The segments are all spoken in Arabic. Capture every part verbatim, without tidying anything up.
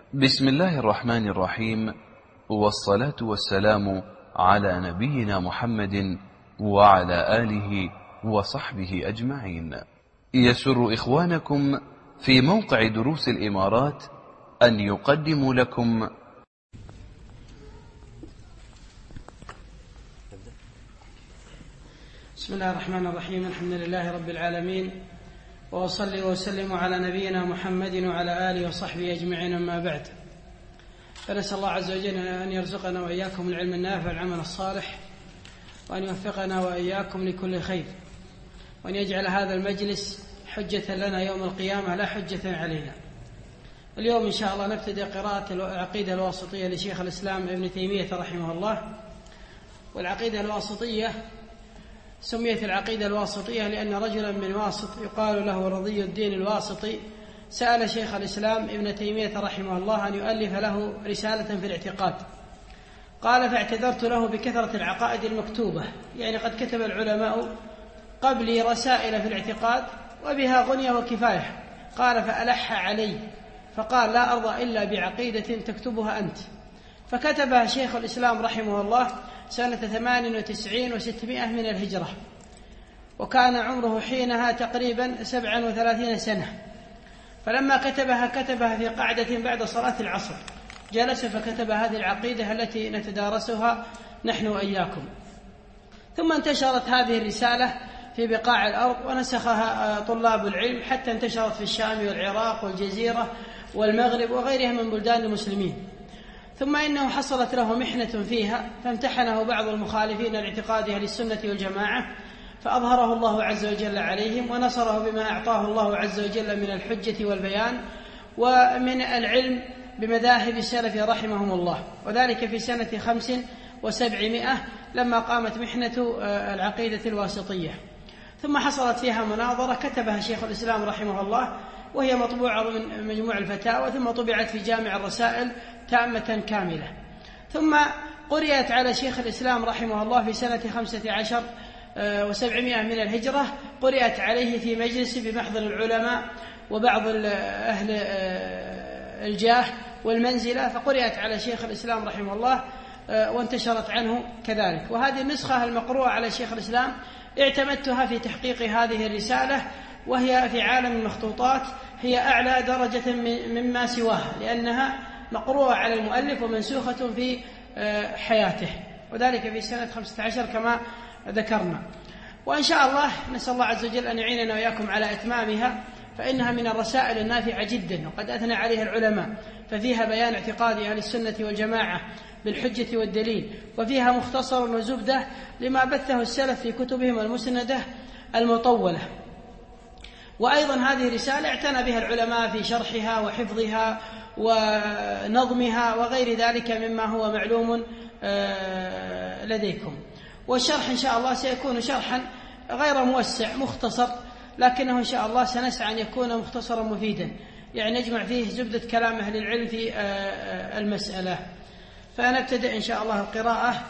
بسم الله الرحمن الرحيم، والصلاة والسلام على نبينا محمد وعلى آله وصحبه أجمعين. يسر إخوانكم في موقع دروس الإمارات أن يقدموا لكم بسم الله الرحمن الرحيم. الحمد لله رب العالمين، وأصلي وأسلم على نبينا محمد وعلى آله وصحبه أجمعين، أما بعد. فنسأل الله عز وجل أن يرزقنا وإياكم العلم النافع والعمل الصالح، وأن يوفقنا وإياكم لكل خير، وأن يجعل هذا المجلس حجة لنا يوم القيامة لا حجة علينا. اليوم إن شاء الله نبتدئ قراءة العقيدة الواسطية لشيخ الإسلام ابن تيمية رحمه الله. والعقيدة الواسطية سميت العقيدة الواسطية لأن رجلا من واسط يقال له رضي الدين الواسطي سأل شيخ الإسلام ابن تيمية رحمه الله أن يؤلف له رسالة في الاعتقاد. قال: فاعتذرت له بكثرة العقائد المكتوبة، يعني قد كتب العلماء قبلي رسائل في الاعتقاد وبها غنية وكفاية. قال: فألح علي فقال: لا أرضى إلا بعقيدة تكتبها أنت. فكتبها شيخ الإسلام رحمه الله سنة ثمان وتسعين وستمائة من الهجرة، وكان عمره حينها تقريبا سبعا وثلاثين سنة. فلما كتبها كتبها في قعدة بعد صلاة العصر، جلس فكتب هذه العقيدة التي نتدارسها نحن وإياكم. ثم انتشرت هذه الرسالة في بقاع الأرض ونسخها طلاب العلم حتى انتشرت في الشام والعراق والجزيرة والمغرب وغيرها من بلدان المسلمين. ثم إنه حصلت له محنة فيها، فامتحنه بعض المخالفين لاعتقاد أهل السنة والجماعة، فأظهره الله عز وجل عليهم ونصره بما أعطاه الله عز وجل من الحجة والبيان ومن العلم بمذاهب السلف رحمهم الله، وذلك في سنة خمس وسبعمائة لما قامت محنة العقيدة الواسطية. ثم حصلت فيها مناظرة كتبها شيخ الإسلام رحمه الله، وهي مطبوعة من مجموع الفتاوى، ثم طبعت في جامع الرسائل تامة كاملة. ثم قرأت على شيخ الإسلام رحمه الله في سنة خمسة عشر وسبعمائة من الهجرة، قرأت عليه في مجلس بمحضر العلماء وبعض أهل الجاه والمنزلة، فقرأت على شيخ الإسلام رحمه الله وانتشرت عنه كذلك. وهذه النسخة المقروءة على شيخ الإسلام اعتمدتها في تحقيق هذه الرسالة، وهي في عالم المخطوطات هي أعلى درجة مما سواها، لأنها مقروءة على المؤلف ومنسوخة في حياته، وذلك في سنة خمسة عشر كما ذكرنا. وإن شاء الله نسأل الله عز وجل أن يعيننا وإياكم على إتمامها، فإنها من الرسائل النافعة جدا وقد أثنى عليها العلماء، ففيها بيان اعتقاد أهل السنة والجماعة بالحجة والدليل، وفيها مختصر وزبدة لما بثه السلف في كتبهم المسندة المطولة. وأيضا هذه رسالة اعتنى بها العلماء في شرحها وحفظها ونظمها وغير ذلك مما هو معلوم لديكم. والشرح إن شاء الله سيكون شرحا غير موسع مختصر، لكنه إن شاء الله سنسعى أن يكون مختصرا مفيدا، يعني نجمع فيه زبدة كلام أهل العلم في المسألة. فنبتدأ إن شاء الله القراءة،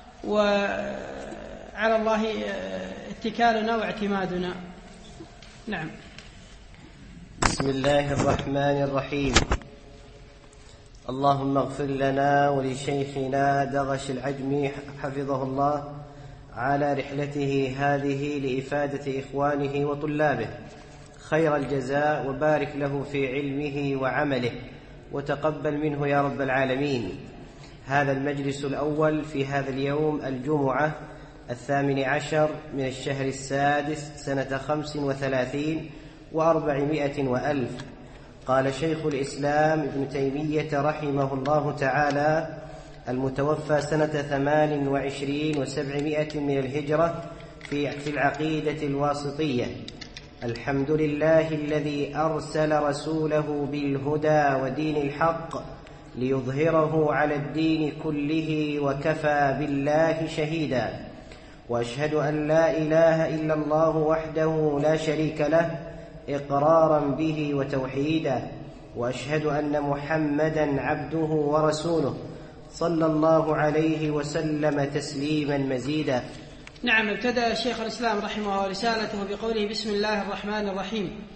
وعلى الله اتكالنا واعتمادنا. نعم. بسم الله الرحمن الرحيم. اللهم اغفر لنا ولشيخنا دغش العجمي حفظه الله على رحلته هذه لإفادة إخوانه وطلابه خير الجزاء، وبارك له في علمه وعمله، وتقبل منه يا رب العالمين. هذا المجلس الأول في هذا اليوم الجمعة الثامن عشر من الشهر السادس سنة خمس وثلاثين وأربعمائة وألف. قال شيخ الإسلام ابن تيمية رحمه الله تعالى المتوفى سنة ثمان وعشرين وسبعمائة من الهجرة في العقيدة الواسطية: الحمد لله الذي أرسل رسوله بالهدى ودين الحق ليظهره على الدين كله وكفى بالله شهيدا، وأشهد أن لا إله إلا الله وحده لا شريك له إقرارا به وتوحيدا، وأشهد أن محمدا عبده ورسوله صلى الله عليه وسلم تسليما مزيدا. نعم. ابتدأ شيخ الإسلام رحمه الله رسالته بقوله: بسم الله الرحمن الرحيم.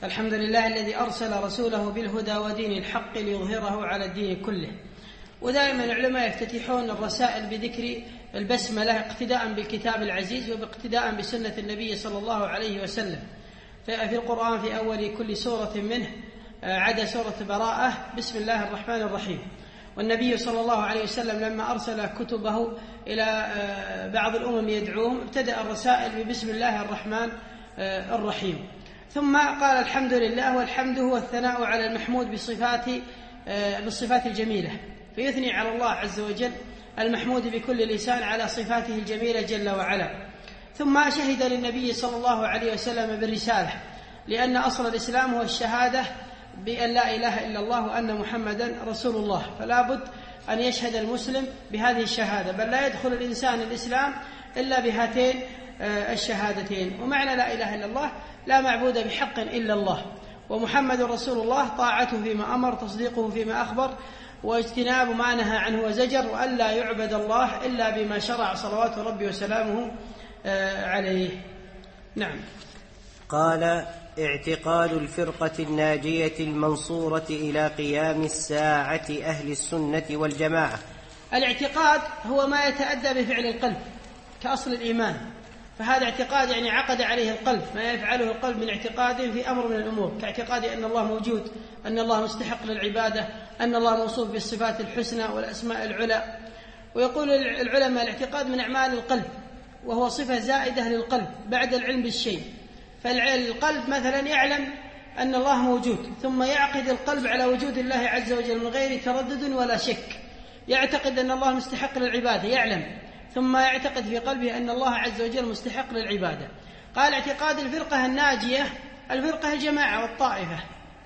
الحمد لله الذي أرسل رسوله بالهدى ودين الحق ليظهره على الدين كله. ودائما العلماء يفتتحون الرسائل بذكر البسملة اقتداء بالكتاب العزيز وباقتداء بسنة النبي صلى الله عليه وسلم. في القرآن في أول كل سورة منه عدا سورة براءة بسم الله الرحمن الرحيم. والنبي صلى الله عليه وسلم لما أرسل كتبه إلى بعض الأمم يدعوهم ابتدأ الرسائل ببسم الله الرحمن الرحيم. ثم قال الحمد لله، والحمد هو الثناء على المحمود بصفات بالصفات الجميلة، فيثني على الله عز وجل المحمود بكل لسان على صفاته الجميلة جل وعلا. ثم شهد للنبي صلى الله عليه وسلم بالرسالة، لأن أصل الإسلام هو الشهادة بأن لا إله إلا الله وأن محمدا رسول الله، فلا بد أن يشهد المسلم بهذه الشهادة، بل لا يدخل الإنسان الإسلام إلا بهاتين الشهادتين. ومعنى لا إله إلا الله لا معبود بحق إلا الله، ومحمد رسول الله طاعته فيما أمر، تصديقه فيما أخبر، واجتناب ما نهى عنه وزجر، وأن لا يعبد الله إلا بما شرع صلوات ربي وسلامه عليه. نعم. قال: اعتقاد الفرقة الناجية المنصورة إلى قيام الساعة أهل السنة والجماعة. الاعتقاد هو ما يتأدى بفعل القلب كأصل الإيمان، فهذا اعتقاد يعني عقد عليه القلب، ما يفعله القلب من اعتقاد في أمر من الأمور، كاعتقاد أن الله موجود، أن الله مستحق للعبادة، أن الله موصوف بالصفات الحسنى والأسماء العلى. ويقول العلماء الاعتقاد من أعمال القلب، وهو صفة زائدة للقلب بعد العلم بالشيء. فالقلب مثلا يعلم أن الله موجود، ثم يعقد القلب على وجود الله عز وجل من غير تردد ولا شك، يعتقد أن الله مستحق للعبادة، يعلم، ثم يعتقد في قلبه أن الله عز وجل مستحق للعبادة. قال: اعتقاد الفرقة الناجية، الفرقة الجماعة والطائفة،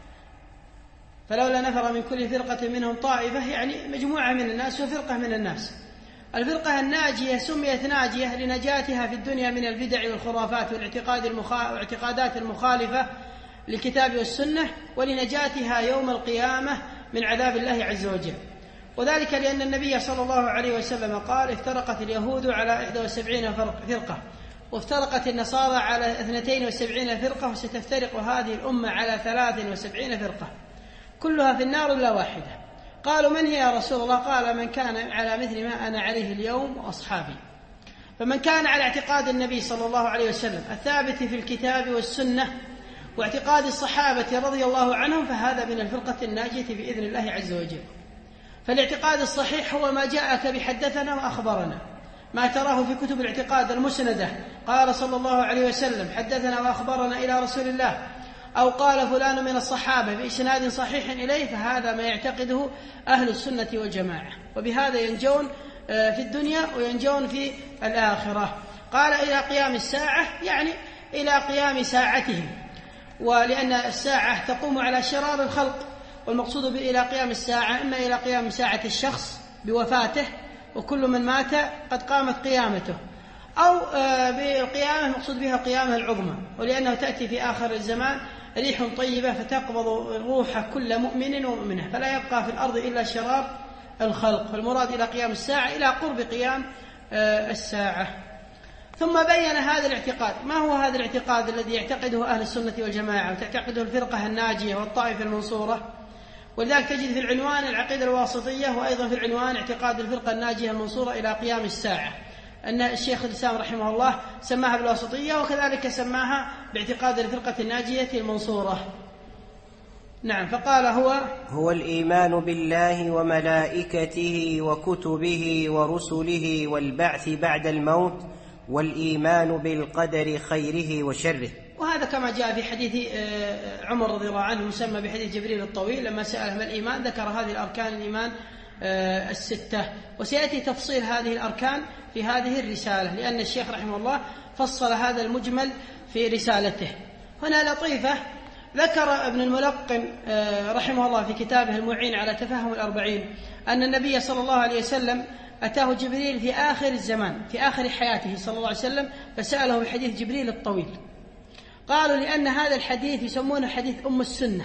فلولا نفر من كل فرقة منهم طائفة، يعني مجموعة من الناس وفرقة من الناس. الفرقة الناجية سميت ناجية لنجاتها في الدنيا من البدع والخرافات والاعتقاد المخا... والاعتقادات المخالفة للكتاب والسنة، ولنجاتها يوم القيامة من عذاب الله عز وجل. وذلك لأن النبي صلى الله عليه وسلم قال: افترقت اليهود على إحدى وسبعين فرقة، وافترقت النصارى على اثنتين وسبعين فرقة، وستفترق هذه الأمة على ثلاث وسبعين فرقة كلها في النار إلا واحدة. قالوا: من هي يا رسول الله؟ قال: من كان على مثل ما أنا عليه اليوم وأصحابي. فمن كان على اعتقاد النبي صلى الله عليه وسلم الثابت في الكتاب والسنة واعتقاد الصحابة رضي الله عنهم، فهذا من الفرقة الناجية بإذن الله عز وجل. فالاعتقاد الصحيح هو ما جاءك بحدثنا وأخبرنا، ما تراه في كتب الاعتقاد المسندة، قال صلى الله عليه وسلم حدثنا وأخبرنا إلى رسول الله، أو قال فلان من الصحابة بإسناد صحيح إليه، فهذا ما يعتقده أهل السنة والجماعة، وبهذا ينجون في الدنيا وينجون في الآخرة. قال: إلى قيام الساعة، يعني إلى قيام ساعتهم، ولأن الساعة تقوم على شرار الخلق، والمقصود إلى قيام الساعة إما إلى قيام ساعة الشخص بوفاته، وكل من مات قد قامت قيامته، أو بالقيامة مقصود بها القيامة العظمى، ولأنه تأتي في آخر الزمان ريح طيبة فتقبض روح كل مؤمن ومؤمنة، فلا يبقى في الأرض إلا شرار الخلق. فالمراد إلى قيام الساعة إلى قرب قيام الساعة. ثم بين هذا الاعتقاد. ما هو هذا الاعتقاد الذي يعتقده أهل السنة والجماعة وتعتقده الفرقة الناجية والطائفة المنصورة؟ ولذلك تجد في العنوان العقيدة الواسطية، وأيضا في العنوان اعتقاد الفرقة الناجية المنصورة إلى قيام الساعة، أن الشيخ الإسلام رحمه الله سماها بالواسطية، وكذلك سماها باعتقاد الفرقة الناجية المنصورة. نعم. فقال: هو هو الإيمان بالله وملائكته وكتبه ورسله والبعث بعد الموت، والإيمان بالقدر خيره وشره. وهذا كما جاء في حديث عمر رضي الله عنه مسمى بحديث جبريل الطويل، لما سأله ما الإيمان ذكر هذه الأركان الإيمان الستة، وسيأتي تفصيل هذه الأركان في هذه الرسالة، لأن الشيخ رحمه الله فصل هذا المجمل في رسالته. هنا لطيفة ذكر ابن الملقن رحمه الله في كتابه المعين على تفهم الأربعين أن النبي صلى الله عليه وسلم أتاه جبريل في آخر الزمان، في آخر حياته صلى الله عليه وسلم، فسأله بحديث جبريل الطويل. قالوا: لأن هذا الحديث يسمونه حديث أم السنة،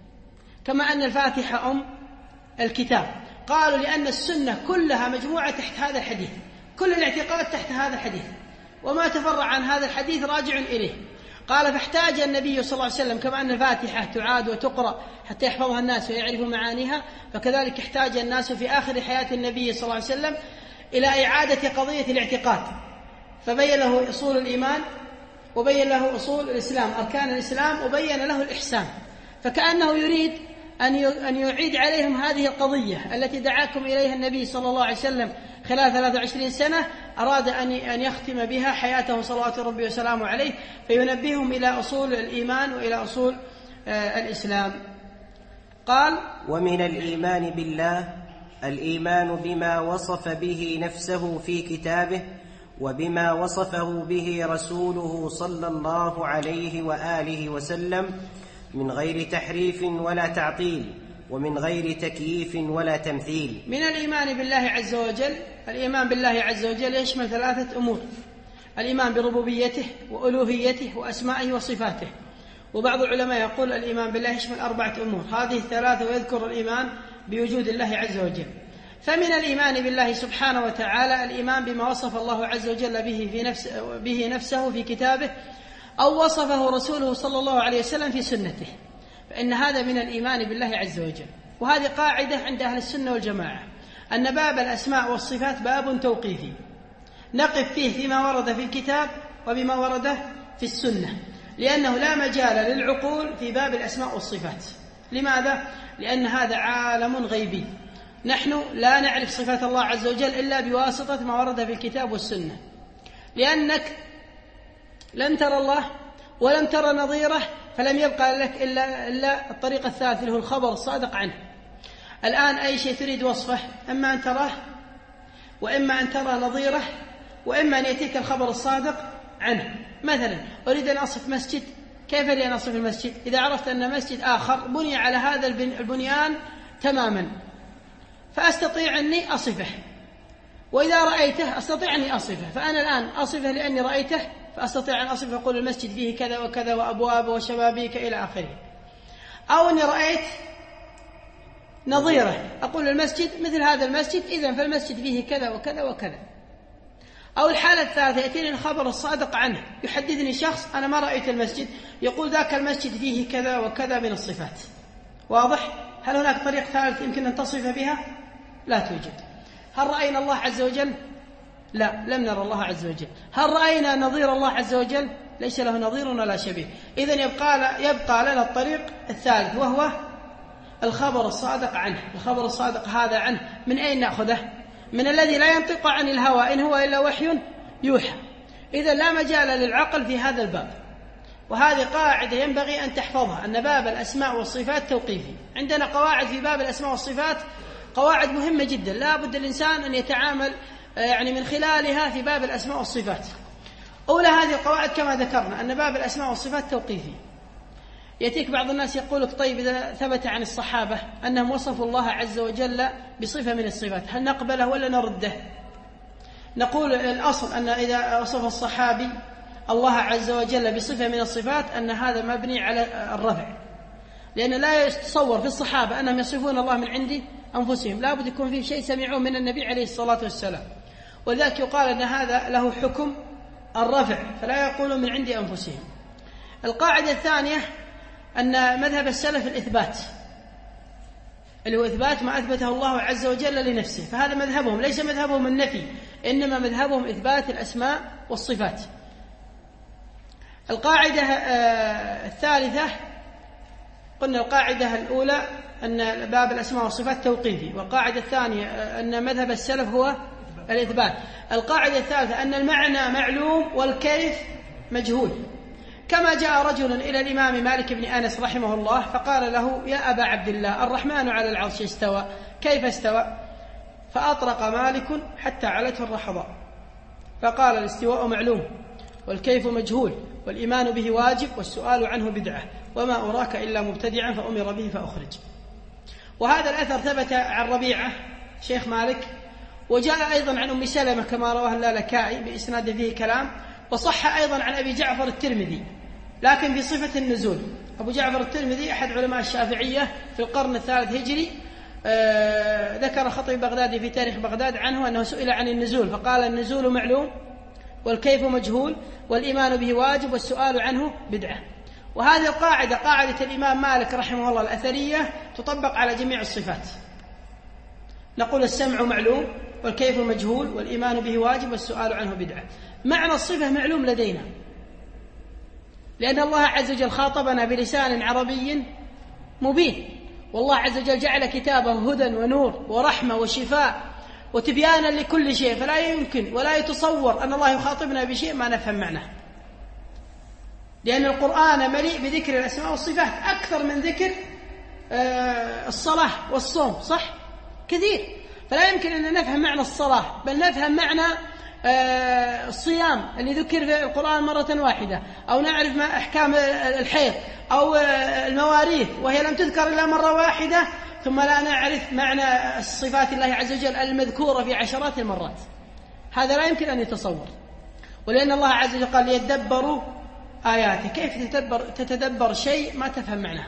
كما أن الفاتحة أم الكتاب. قالوا: لأن السنة كلها مجموعة تحت هذا الحديث، كل الاعتقاد تحت هذا الحديث، وما تفرع عن هذا الحديث راجع إليه. قال فاحتاج النبي صلى الله عليه وسلم كما أن الفاتحة تعاد وتقرأ حتى يحفظها الناس ويعرفوا معانيها، فكذلك احتاج الناس في آخر حياة النبي صلى الله عليه وسلم إلى إعادة قضية الاعتقاد، فبين له أصول الإيمان وبين له أصول الإسلام أركان الإسلام وبين له الإحسان، فكأنه يريد أن يعيد عليهم هذه القضية التي دعاكم إليها النبي صلى الله عليه وسلم خلال ثلاث وعشرين سنة، أراد أن يختم بها حياته صلوات ربي وسلامه عليه، فينبههم إلى أصول الإيمان وإلى أصول الإسلام. قال ومن الإيمان بالله الإيمان بما وصف به نفسه في كتابه وبما وصفه به رسوله صلى الله عليه وآله وسلم من غير تحريف ولا تعطيل ومن غير تكييف ولا تمثيل. من الإيمان بالله عز وجل، الإيمان بالله عز وجل يشمل ثلاثة أمور: الإيمان بربوبيته وألوهيته وأسمائه وصفاته. وبعض العلماء يقول الإيمان بالله يشمل أربعة أمور، هذه الثلاثة ويذكر الإيمان بوجود الله عز وجل. فمن الإيمان بالله سبحانه وتعالى الإيمان بما وصف الله عز وجل به, في نفس به نفسه في كتابه أو وصفه رسوله صلى الله عليه وسلم في سنته، فإن هذا من الإيمان بالله عز وجل. وهذه قاعدة عند أهل السنة والجماعة، أن باب الأسماء والصفات باب توقيفي نقف فيه فيما ورد في الكتاب وبما ورد في السنة، لأنه لا مجال للعقول في باب الأسماء والصفات. لماذا؟ لأن هذا عالم غيبي، نحن لا نعرف صفات الله عز وجل إلا بواسطة ما ورد في الكتاب والسنة، لأنك لن ترى الله ولم ترى نظيره، فلم يبقى لك إلا, إلا الطريق الثالث اللي هو الخبر الصادق عنه. الآن أي شيء تريد وصفه إما أن تراه وإما أن ترى نظيره وإما أن يأتيك الخبر الصادق عنه. مثلا أريد أن أصف مسجد، كيف لي أن أصف المسجد؟ إذا عرفت أن مسجد آخر بني على هذا البنيان تماما فأستطيع أني أصفه، وإذا رأيته أستطيع أني أصفه، فأنا الآن أصفه لأني رأيته فأستطيع أن أصفه، أقول المسجد فيه كذا وكذا وأبواب وشبابيك إلى آخره. أو أني رأيت نظيره، أقول المسجد مثل هذا المسجد، إذن فالمسجد فيه كذا وكذا وكذا. أو الحالة الثالثة يأتيني الخبر الصادق عنه، يحدثني شخص أنا ما رأيت المسجد، يقول ذاك المسجد فيه كذا وكذا من الصفات. واضح؟ هل هناك طريق ثالث يمكن أن تصف بها؟ لا توجد. هل رأينا الله عز وجل؟ لا، لم نرى الله عز وجل. هل رأينا نظير الله عز وجل؟ ليس له نظير ولا شبيه. إذن يبقى, يبقى لنا الطريق الثالث وهو الخبر الصادق عنه. الخبر الصادق هذا عنه من أين نأخذه؟ من الذي لا ينطق عن الهوى إن هو إلا وحي يوحى. إذن لا مجال للعقل في هذا الباب، وهذه قاعدة ينبغي أن تحفظها، أن باب الأسماء والصفات توقيفي. عندنا قواعد في باب الأسماء والصفات، قواعد مهمة جدا لا بد الإنسان أن يتعامل يعني من خلالها في باب الأسماء والصفات. أولى هذه القواعد كما ذكرنا أن باب الأسماء والصفات توقيفي. يأتيك بعض الناس يقول لك طيب إذا ثبت عن الصحابة أنهم وصفوا الله عز وجل بصفة من الصفات هل نقبله ولا نرده؟ نقول الأصل أن إذا وصف الصحابي الله عز وجل بصفة من الصفات أن هذا مبني على الرفع، لأن لا يتصور في الصحابة أنهم يصفون الله من عند أنفسهم، لا بد يكون فيه شيء سمعوه من النبي عليه الصلاة والسلام، ولذلك يقال أن هذا له حكم الرفع فلا يقولون من عند أنفسهم. القاعدة الثانية أن مذهب السلف الإثبات، اللي هو إثبات ما أثبته الله عز وجل لنفسه، فهذا مذهبهم، ليس مذهبهم النفي، إنما مذهبهم إثبات الأسماء والصفات. القاعدة الثالثة قلنا القاعدة الأولى أن باب الأسماء والصفات توقيفي، والقاعدة الثانية أن مذهب السلف هو الإثبات. القاعدة الثالثة أن المعنى معلوم والكيف مجهول، كما جاء رجل إلى الإمام مالك بن أنس رحمه الله فقال له يا أبا عبد الله الرحمن على العرش استوى، كيف استوى؟ فأطرق مالك حتى علته الرحضاء فقال الاستواء معلوم والكيف مجهول والإيمان به واجب والسؤال عنه بدعة وما أراك إلا مبتدعا فأمر به فأخرج. وهذا الأثر ثبت عن ربيعة شيخ مالك، وجاء أيضا عن أم سلمة كما رواه اللالكائي بإسناد فيه كلام، وصح أيضا عن أبي جعفر الترمذي لكن بصفة النزول. أبو جعفر الترمذي أحد علماء الشافعية في القرن الثالث هجري، آه ذكر خطيب بغدادي في تاريخ بغداد عنه أنه سئل عن النزول فقال النزول معلوم والكيف مجهول والإيمان به واجب والسؤال عنه بدعة. وهذه القاعدة قاعدة الإمام مالك رحمه الله الأثرية تطبق على جميع الصفات. نقول السمع معلوم والكيف مجهول والإيمان به واجب والسؤال عنه بدعة. معنى الصفة معلوم لدينا، لأن الله عز وجل خاطبنا بلسان عربي مبين، والله عز وجل جعل كتابه هدى ونور ورحمة وشفاء وتبيانا لكل شيء، فلا يمكن ولا يتصور أن الله يخاطبنا بشيء ما نفهم معناه، لأن القرآن مليء بذكر الأسماء والصفات أكثر من ذكر الصلاة والصوم، صح؟ كثير. فلا يمكن أن نفهم معنى الصلاة، بل نفهم معنى الصيام اللي ذكر في القرآن مرة واحدة، أو نعرف ما أحكام الحيض أو المواريث وهي لم تذكر إلا مرة واحدة، ثم لا نعرف معنى صفات الله عز وجل المذكورة في عشرات المرات. هذا لا يمكن أن يتصور. ولأن الله عز وجل قال ليتدبروا آياته. كيف تتدبر, تتدبر شيء ما تفهم معناه؟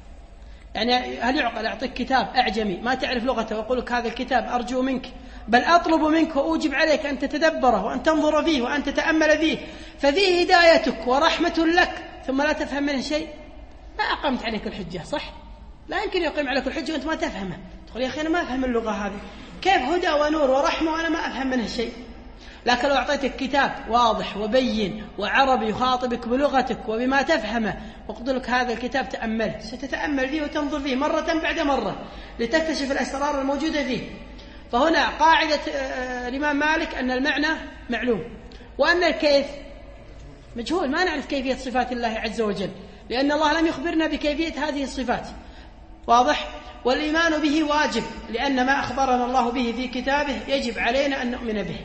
يعني هل يعقل أعطيك كتاب أعجمي ما تعرف لغته وأقول لك هذا الكتاب أرجو منك، بل أطلب منك وأوجب عليك أن تتدبره وأن تنظر فيه وأن تتأمل فيه، ففيه هدايتك ورحمة لك، ثم لا تفهم منه شيء؟ ما أقمت عليك الحجة، صح؟ لا يمكن يقيم عليك الحجة وأنت ما تفهمه. تقول يا أخي أنا ما أفهم اللغة هذه، كيف هدى ونور ورحمة وأنا ما أفهم منه شيء؟ لكن لو أعطيتك كتاب واضح وبين وعربي يخاطبك بلغتك وبما تفهمه وقلت لك هذا الكتاب تأمله، ستتأمل فيه وتنظر فيه مرة بعد مرة لتكتشف الأسرار الموجودة فيه. فهنا قاعدة الإمام مالك أن المعنى معلوم وأن الكيف مجهول، ما نعرف كيفية صفات الله عز وجل، لأن الله لم يخبرنا بكيفية هذه الصفات، واضح؟ والإيمان به واجب، لأن ما أخبرنا الله به في كتابه يجب علينا أن نؤمن به.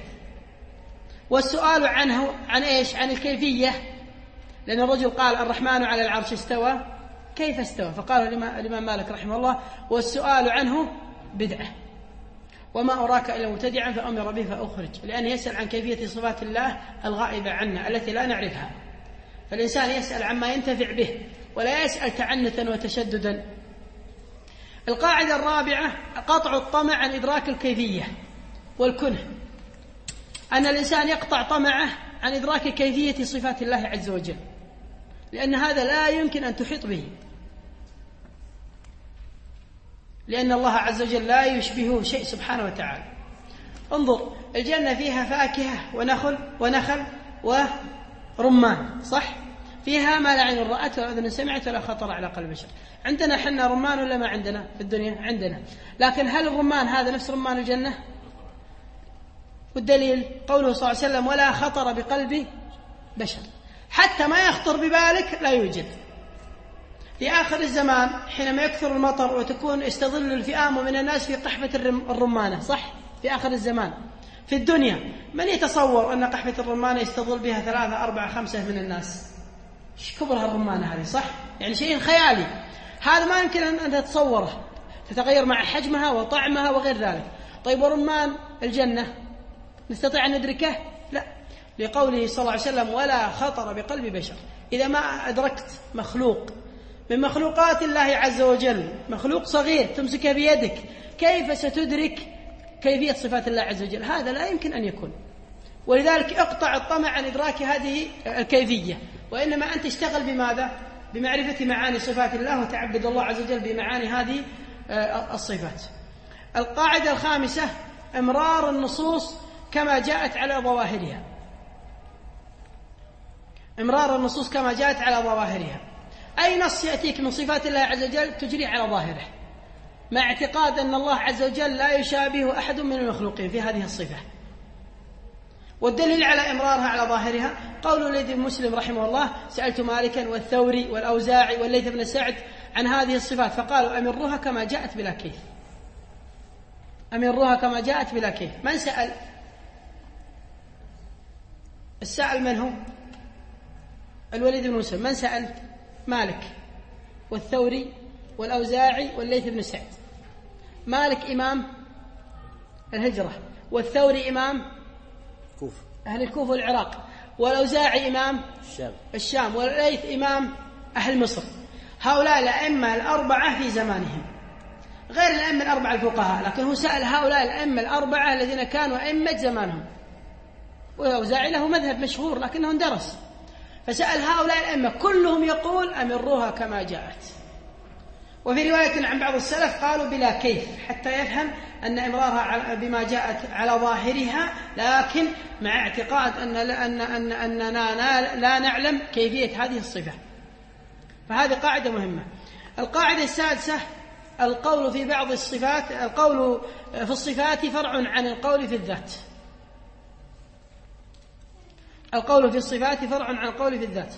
والسؤال عنه عن إيش؟ عن الكيفية، لأن الرجل قال الرحمن على العرش استوى، كيف استوى؟ فقال الإمام مالك رحمه الله والسؤال عنه بدعة، وما أراك إلا مبتدعا فأمر به فأخرج، لأن يسأل عن كيفية صفات الله الغائبة عنا التي لا نعرفها. فالإنسان يسأل عما ينتفع به ولا يسأل تعنتا وتشددا. القاعدة الرابعة قطع الطمع عن إدراك الكيفية والكنه، أن الإنسان يقطع طمعه عن إدراك كيفية صفات الله عز وجل، لأن هذا لا يمكن أن تحيط به، لأن الله عز وجل لا يشبهه شيء سبحانه وتعالى. انظر، الجنة فيها فاكهة ونخل ونخل ورمان، صح؟ فيها ما لا عين رأت ولا أذن سمعت ولا خطر على قلب بشر. عندنا حنا رمان ولا ما عندنا في الدنيا؟ عندنا. لكن هل الرمان هذا نفس رمان الجنة؟ والدليل قوله صلى الله عليه وسلم ولا خطر بقلب بشر، حتى ما يخطر ببالك لا يوجد. في آخر الزمان حينما يكثر المطر وتكون يستظل الفئام من الناس في قحفة الرمانة، صح؟ في آخر الزمان في الدنيا من يتصور أن قحفة الرمانة يستظل بها ثلاثة أربعة خمسة من الناس؟ ايش كبرها الرمانة هذه، صح؟ يعني شيء خيالي، هذا ما يمكن أن تتصوره، تتغير مع حجمها وطعمها وغير ذلك. طيب ورمان الجنة نستطيع أن ندركه؟ لا، لقوله صلى الله عليه وسلم ولا خطر بقلب بشر. إذا ما أدركت مخلوق من مخلوقات الله عز وجل، مخلوق صغير تمسكه بيدك، كيف ستدرك كيفية صفات الله عز وجل؟ هذا لا يمكن أن يكون. ولذلك اقطع الطمع عن إدراك هذه الكيفية، وإنما أنت اشتغل بماذا؟ بمعرفة معاني صفات الله وتعبد الله عز وجل بمعاني هذه الصفات. القاعدة الخامسة إمرار النصوص كما جاءت على ظواهرها. إمرار النصوص كما جاءت على ظواهرها، أي نص يأتيك من صفات الله عز وجل تجري على ظاهره، مع اعتقاد أن الله عز وجل لا يشابه أحد من المخلوقين في هذه الصفة. والدليل على إمرارها على ظاهرها قول الوليد بن مسلم رحمه الله سألت مالكا والثوري والأوزاعي والليث بن سعد عن هذه الصفات فقالوا أمرها كما جاءت بلا كيف، أمرها كما جاءت بلا كيف. من سأل؟ السائل من هو؟ الوليد بن مسلم. من سأل؟ مالك والثوري والأوزاعي والليث بن سعد. مالك إمام الهجرة، والثوري إمام كوفة أهل الكوفة والعراق، والأوزاعي إمام الشام الشام، والليث إمام أهل مصر. هؤلاء الأئمة الأربعة في زمانهم، غير الأئمة الأربعة الفقهاء، لكن هو سأل هؤلاء الأئمة الأربعة الذين كانوا أئمة زمانهم. والأوزاعي له مذهب مشهور لكنه اندرس، فسأل هؤلاء الأئمة كلهم يقول أمروها كما جاءت. وفي رواية عن بعض السلف قالوا بلا كيف، حتى يفهم أن إمرارها بما جاءت على ظاهرها، لكن مع اعتقاد أن أن أن أننا لا نعلم كيفية هذه الصفة. فهذه قاعدة مهمة. القاعدة السادسة: القول في بعض الصفات القول في الصفات فرع عن القول في الذات. القول في الصفات فرع عن القول في الذات.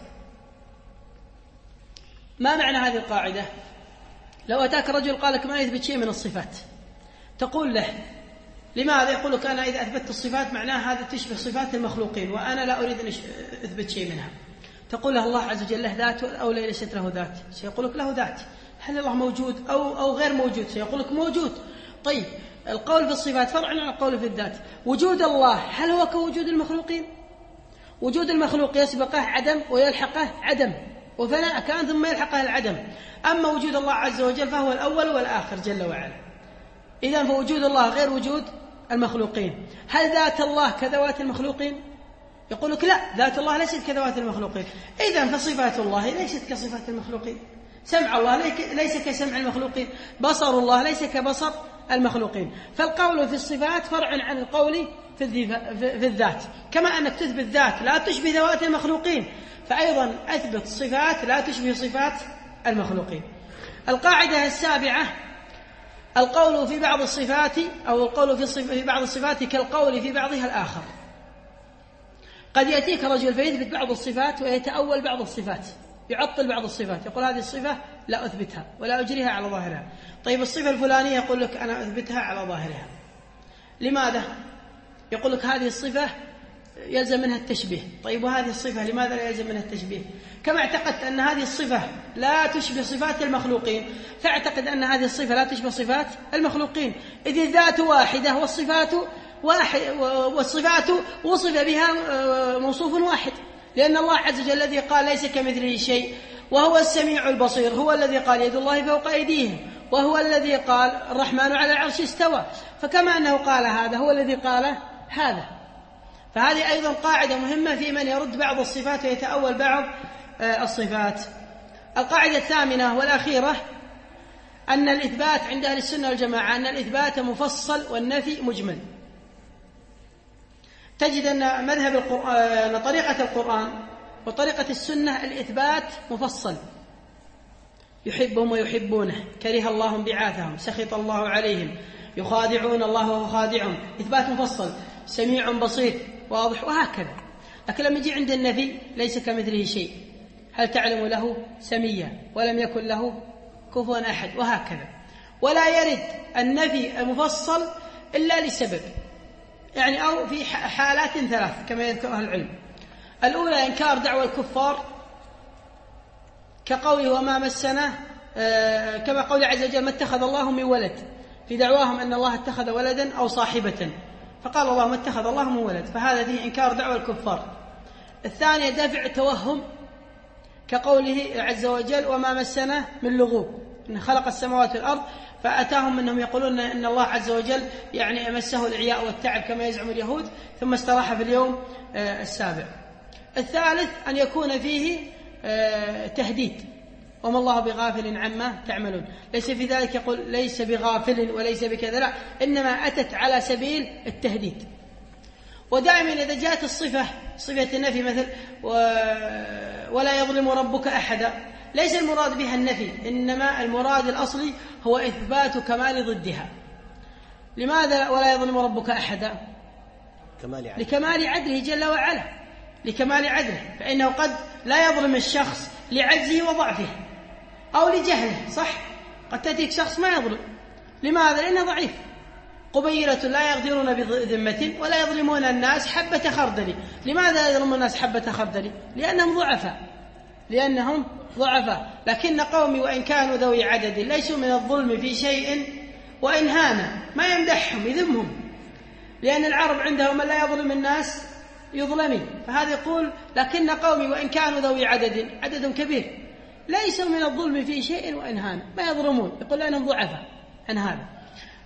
ما معنى هذه القاعدة؟ لو أتاك رجل قال لك ما يثبت شيء من الصفات، تقول له لماذا؟ يقول لك أنا إذا أثبتت الصفات معناها هذا تشبه صفات المخلوقين وأنا لا أريد أن أثبت شيء منها. تقول له الله عز وجل له ذات أو ليست له ذات؟ سيقول لك له ذات. هل الله موجود أو أو غير موجود؟ سيقول لك موجود. طيب القول في الصفات فرع عن القول في الذات. وجود الله هل هو كوجود المخلوقين؟ وجود المخلوق يسبقه عدم ويلحقه عدم، وفناء كان ثم يلحقه العدم. أما وجود الله عز وجل فهو الأول والآخر جل وعلا. إذن فوجود الله غير وجود المخلوقين. هل ذات الله كذوات المخلوقين؟ يقول لك لا، ذات الله ليست كذوات المخلوقين. إذن فصفات الله ليست كصفات المخلوقين. سمع الله ليس كسمع المخلوقين. بصر الله ليس كبصر المخلوقين. فالقول في الصفات فرع عن القول في الذات. كما أنك تثبت ذات لا تشبه ذوات المخلوقين، فأيضا أثبت صفات لا تشبه صفات المخلوقين. القاعدة السابعة: القول في بعض الصفات أو القول في بعض الصفات كالقول في بعضها الآخر. قد يأتيك رجل فيثبت بعض الصفات ويتأول بعض الصفات، يعطل بعض الصفات، يقول هذه الصفة لا أثبتها ولا أجريها على ظاهرها. طيب الصفة الفلانية يقول لك أنا أثبتها على ظاهرها. لماذا؟ يقول لك هذه الصفة يلزم منها التشبيه. طيب وهذه الصفة لماذا لا يلزم منها التشبيه؟ كما اعتقدت أن هذه الصفة لا تشبه صفات المخلوقين، فاعتقد أن هذه الصفة لا تشبه صفات المخلوقين. إذ الذات واحدة والصفات واحد والصفات وصف بها موصوف واحد، لأن الله عز وجل الذي قال ليس كمثله شيء وهو السميع البصير هو الذي قال يد الله فوق أيديهم، وهو الذي قال الرحمن على العرش استوى. فكما أنه قال هذا هو الذي قال هذا. فهذه أيضا قاعدة مهمة في من يرد بعض الصفات ويتأول بعض الصفات. القاعدة الثامنة والأخيرة: أن الإثبات عند أهل السنة والجماعة أن الإثبات مفصل والنفي مجمل. تجد أن مذهب القرآن طريقة القرآن وطريقة السنة الإثبات مفصل، يحبهم ويحبونه، كره الله انبعاثهم، سخط الله عليهم، يخادعون الله وهو خادعهم. إثبات مفصل، سميع بصير، واضح، وهكذا. لكن لما يجي عند النفي ليس كمثله شيء، هل تعلم له سميا ولم يكن له كفوا أحد، وهكذا. ولا يرد النفي المفصل إلا لسبب، يعني أو في حالات ثلاث كما يذكر أهل العلم. الأولى إنكار دعوى الكفار كقوله وما مسنا، كما قول عز وجل ما اتخذ الله من ولد، في دعواهم أن الله اتخذ ولدا أو صاحبة، فقال الله ما اتخذ الله من ولد، فهذا فيه إنكار دعوى الكفار. الثانية دافع التوهم كقوله عز وجل وما مسنا من لغوب، إن خلق السماوات والأرض، فأتاهم أنهم يقولون أن الله عز وجل يعني مسه العياء والتعب كما يزعم اليهود ثم استراح في اليوم السابع. الثالث أن يكون فيه تهديد، وما الله بغافل عما تعملون، ليس في ذلك يقول ليس بغافل وليس بكذا، لا، إنما أتت على سبيل التهديد. ودائما إذا جاءت الصفة صفة النفي مثل ولا يظلم ربك أحدا، ليس المراد بها النفي، إنما المراد الأصلي هو إثبات كمال ضدها. لماذا ولا يظلم ربك أحدا؟ كمال عدل. لكمال عدله جل وعلا، لكمال عدله، فإنه قد لا يظلم الشخص لعجزه وضعفه أو لجهله، صح؟ قد تأتيك شخص ما يظلم، لماذا؟ لأنه ضعيف. قبيلة لا يغدرون بذمة ولا يظلمون الناس حبة خردل. لماذا يظلمون الناس حبة خردل؟ لأنهم ضعفاء، لأنهم ضعفاء. لكن قومي وإن كانوا ذوي عدد ليسوا من الظلم في شيء، وإن هان ما يمدحهم يذمهم، لأن العرب عندهم من لا يظلم الناس يظلمي. فهذا يقول لكن قومي وإن كانوا ذوي عدد، عدد كبير، ليسوا من الظلم في شيء وإن هان، ما يظلمون، يقول لأنهم ضعفاء عن هذا.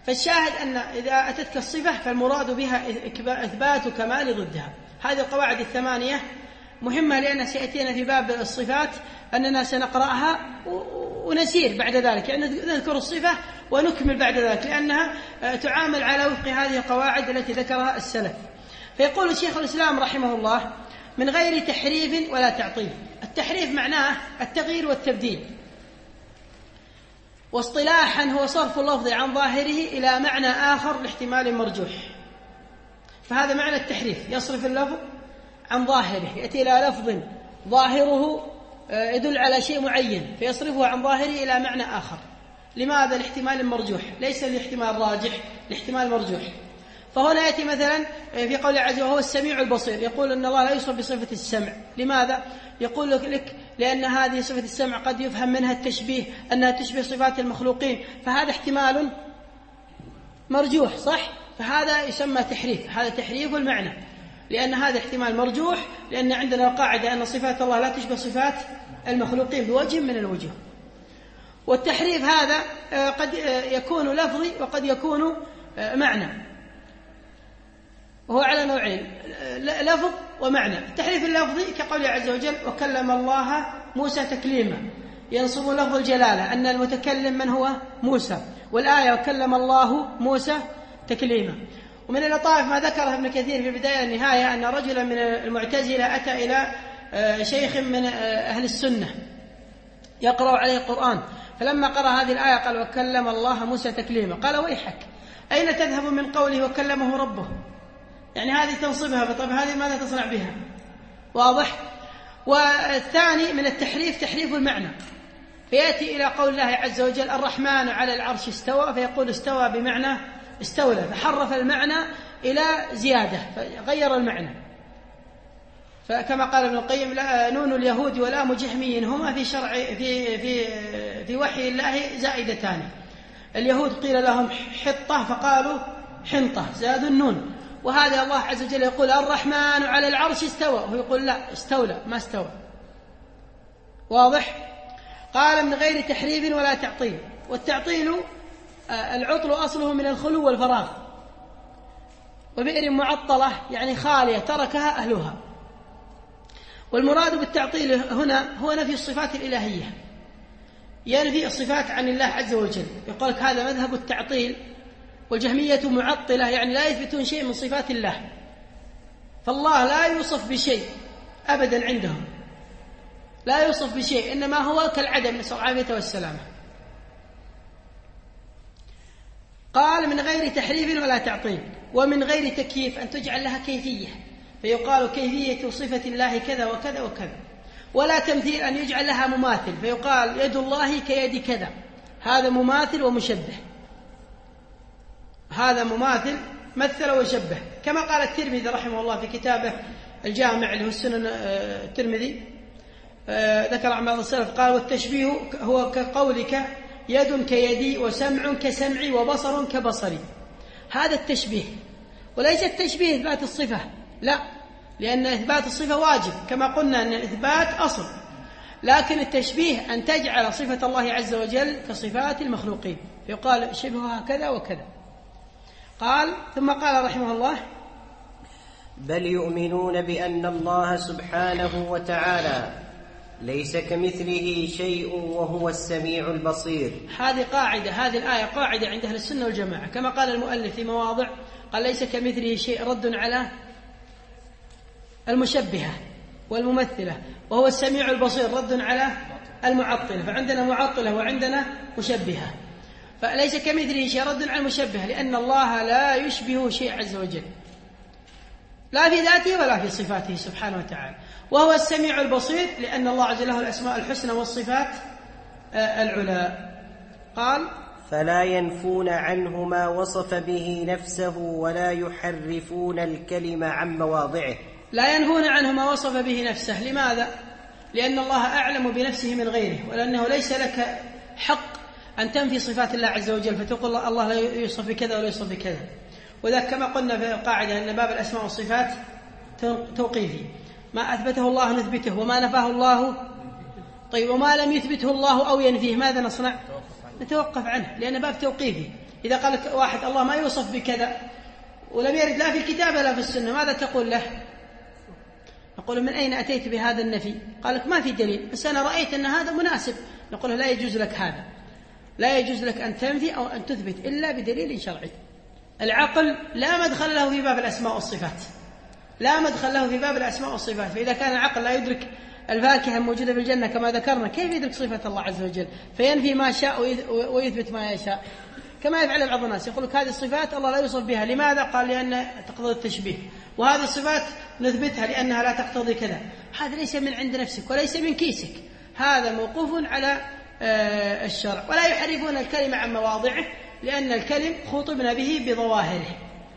فالشاهد أن إذا أتتك الصفة فالمراد بها إثبات كمال ضدها. هذه القواعد الثمانية مهمة لأنها سيأتينا في باب الصفات أننا سنقرأها ونسير بعد ذلك، يعني نذكر الصفة ونكمل بعد ذلك، لأنها تعامل على وفق هذه القواعد التي ذكرها السلف. فيقول شيخ الإسلام رحمه الله: من غير تحريف ولا تعطيل. التحريف معناه التغيير والتبديل، واصطلاحا هو صرف اللفظ عن ظاهره إلى معنى آخر لاحتمال مرجوح. فهذا معنى التحريف، يصرف اللفظ عن ظاهره، يأتي إلى لفظ ظاهره يدل على شيء معين فيصرفه عن ظاهره إلى معنى آخر. لماذا؟ لاحتمال المرجوح، ليس الاحتمال راجح، لاحتمال مرجوح. فهنا يأتي مثلا في قول عز وجل: وهو السميع البصير، يقول أن الله لا يوصف بصفة السمع. لماذا؟ يقول لك لأن هذه صفة السمع قد يفهم منها التشبيه، أنها تشبه صفات المخلوقين، فهذا احتمال مرجوح، صح؟ فهذا يسمى تحريف، هذا تحريف المعنى، لأن هذا احتمال مرجوح، لأن عندنا قاعدة أن صفات الله لا تشبه صفات المخلوقين بوجه من الوجوه. والتحريف هذا قد يكون لفظي وقد يكون معنى، وهو على نوعين: لفظ ومعنى. التحريف اللفظي كقوله عز وجل: وكلم الله موسى تكليما، ينصب لفظ الجلالة أن المتكلم من هو؟ موسى، والآية وكلم الله موسى تكليما. ومن اللطائف ما ذكره ابن كثير في البداية والنهاية أن رجلا من المعتزلة أتى إلى شيخ من أهل السنة يقرأ عليه القرآن، فلما قرأ هذه الآية قال: وكلم الله موسى تكليما. قال: ويحك، أين تذهب من قوله وكلمه ربه؟ يعني هذه تنصبها، فطب هذه ماذا تصنع بها؟ واضح؟ والثاني من التحريف تحريف المعنى، فيأتي إلى قول الله عز وجل: الرحمن على العرش استوى، فيقول استوى بمعنى استولى، فحرف المعنى إلى زيادة، فغير المعنى. فكما قال ابن القيم: نون اليهود ولام جهمي هما في شرع في في في وحي الله زائدتان. اليهود قيل لهم حطة فقالوا حنطة، زادوا النون. وهذا الله عز وجل يقول: الرحمن على العرش استوى، وهو يقول لا، استولى، ما استوى. واضح؟ قال: من غير تحريف ولا تعطيل. والتعطيل العطل أصله من الخلو والفراغ، وبئر معطلة يعني خالية تركها أهلها. والمراد بالتعطيل هنا هو نفي الصفات الإلهية، ينفي الصفات عن الله عز وجل. يقول لك هذا مذهب التعطيل، والجهمية معطلة، يعني لا يثبتون شيء من صفات الله، فالله لا يوصف بشيء أبدا عندهم، لا يوصف بشيء، إنما هو كالعدم، نسأل العافية والسلامة. قال: من غير تحريف ولا تعطيل. ومن غير تكييف، أن تجعل لها كيفية، فيقال كيفية صفة الله كذا وكذا وكذا. ولا تمثيل، أن يجعل لها مماثل، فيقال يد الله كيد كذا، هذا مماثل ومشبه، هذا مماثل مثل وشبه. كما قال الترمذي رحمه الله في كتابه الجامع اللي هو السنن الترمذي، ذكر عن بعض السلف قال: والتشبيه هو كقولك يد كيدي وسمع كسمعي وبصر كبصري. هذا التشبيه، وليس التشبيه إثبات الصفة، لا، لأن إثبات الصفة واجب كما قلنا أن الإثبات أصل، لكن التشبيه أن تجعل صفة الله عز وجل كصفات المخلوقين، فيقال شبهها كذا وكذا. قال: ثم قال رحمه الله: بل يؤمنون بأن الله سبحانه وتعالى ليس كمثله شيء وهو السميع البصير. هذه قاعدة، هذه الآية قاعدة عند أهل السنة والجماعة، كما قال المؤلف في مواضع، قال: ليس كمثله شيء، رد على المشبهة والممثلة، وهو السميع البصير رد على المعطلة. فعندنا معطلة وعندنا مشبهة، فليس كمثله شيء رد على المشبهة، لأن الله لا يشبه شيء عز وجل، لا في ذاته ولا في صفاته سبحانه وتعالى. وهو السميع البصير لأن الله عز وجل له الأسماء الحسنى والصفات العلى. قال: فلا ينفون عنه ما وصف به نفسه ولا يحرفون الكلمة عن مواضعه. لا ينفون عنه ما وصف به نفسه. لماذا؟ لأن الله أعلم بنفسه من غيره، ولأنه ليس لك حق أن تنفي صفات الله عز وجل فتقول الله لا يوصف بكذا ولا يوصف بكذا. وذلك كما قلنا في القاعدة أن باب الأسماء والصفات توقيفي، ما أثبته الله نثبته، وما نفاه الله. طيب، وما لم يثبته الله أو ينفيه ماذا نصنع؟ نتوقف عنه، لأن باب توقيفي، إذا قال لك واحد الله ما يوصف بكذا ولم يرد لا في الكتاب ولا في السنة، ماذا تقول له؟ نقول من أين أتيت بهذا النفي؟ قال لك ما في دليل، بس أنا رأيت أن هذا مناسب. نقول له لا يجوز لك هذا، لا يجوز لك أن تنفي أو أن تثبت إلا بدليل شرعي. العقل لا مدخل له في باب الأسماء والصفات، لا مدخل له في باب الأسماء والصفات. فإذا كان العقل لا يدرك الفاكهة الموجودة في الجنة كما ذكرنا، كيف يدرك صفة الله عز وجل؟ فينفي ما شاء ويثبت ما يشاء، كما يفعل بعض الناس. يقول لك هذه الصفات الله لا يوصف بها، لماذا؟ قال لأن تقتضي التشبيه، وهذه الصفات نثبتها لأنها لا تقتضي كذا. هذا ليس من عند نفسك وليس من كيسك، هذا موقوف على الشرع. ولا يحرفون الكلمة عن مواضعه، لأن الكلم خطبنا به بظواهره،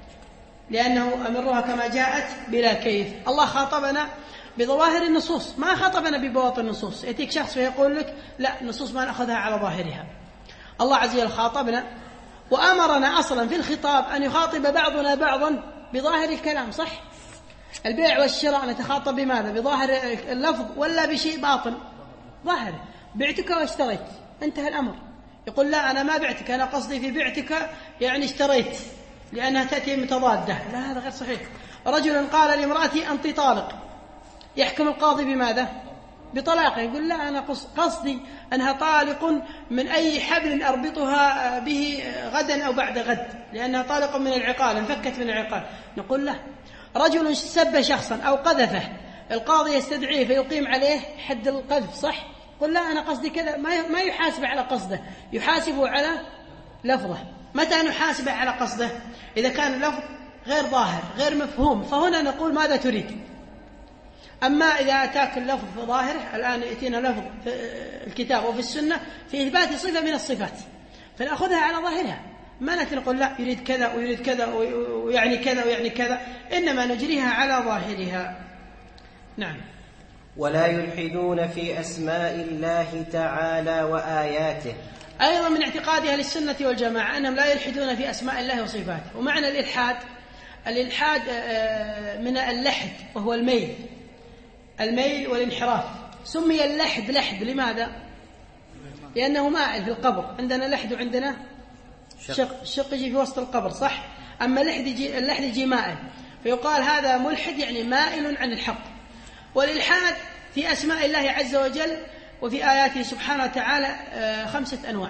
لأنه أمرها كما جاءت بلا كيف. الله خاطبنا بظواهر النصوص، ما خاطبنا ببواطن النصوص. يأتيك شخص ويقول لك لا، النصوص ما نأخذها على ظاهرها. الله عز وجل خاطبنا وأمرنا أصلا في الخطاب أن يخاطب بعضنا بعضا بظاهر الكلام، صح؟ البيع والشراء نتخاطب بماذا؟ بظاهر اللفظ ولا بشيء باطن؟ ظاهر. بعتك واشتريت، انتهى الأمر. يقول لا أنا ما بعتك، أنا قصدي في بعتك يعني اشتريت، لأنها تأتي متضادة. لا، هذا غير صحيح. رجل قال لامرأتي أنت طالق، يحكم القاضي بماذا؟ بطلاقه. يقول لا أنا قصدي أنها طالق من أي حبل أربطها به غدا أو بعد غد، لأنها طالق من العقال، انفكت من العقال. نقول له رجل سب شخصا أو قذفه، القاضي يستدعيه فيقيم عليه حد القذف، صح؟ قل لا أنا قصدي كذا، ما يحاسب على قصده، يحاسب على لفظه. متى نحاسب على قصده؟ إذا كان اللفظ غير ظاهر غير مفهوم، فهنا نقول ماذا تريد. أما إذا أتاك اللفظ في ظاهره، الآن يأتينا لفظ في الكتاب وفي السنة في إثبات صفة من الصفات، فنأخذها على ظاهرها، ما نقول لا يريد كذا ويريد كذا ويعني كذا ويعني كذا، إنما نجريها على ظاهرها. نعم. ولا يلحدون في أسماء الله تعالى وآياته. أيضا من اعتقاد أهل السنة والجماعة أنهم لا يلحدون في أسماء الله وصفاته. ومعنى الإلحاد، الإلحاد من اللحد وهو الميل، الميل والانحراف. سمي اللحد لحد لماذا؟ لأنه مائل في القبر. عندنا لحد وعندنا شق. الشق يجي في وسط القبر، صح؟ أما اللحد يجي, اللحد يجي مائل، فيقال هذا ملحد يعني مائل عن الحق. والإلحاد في أسماء الله عز وجل وفي آياته سبحانه وتعالى خمسة أنواع.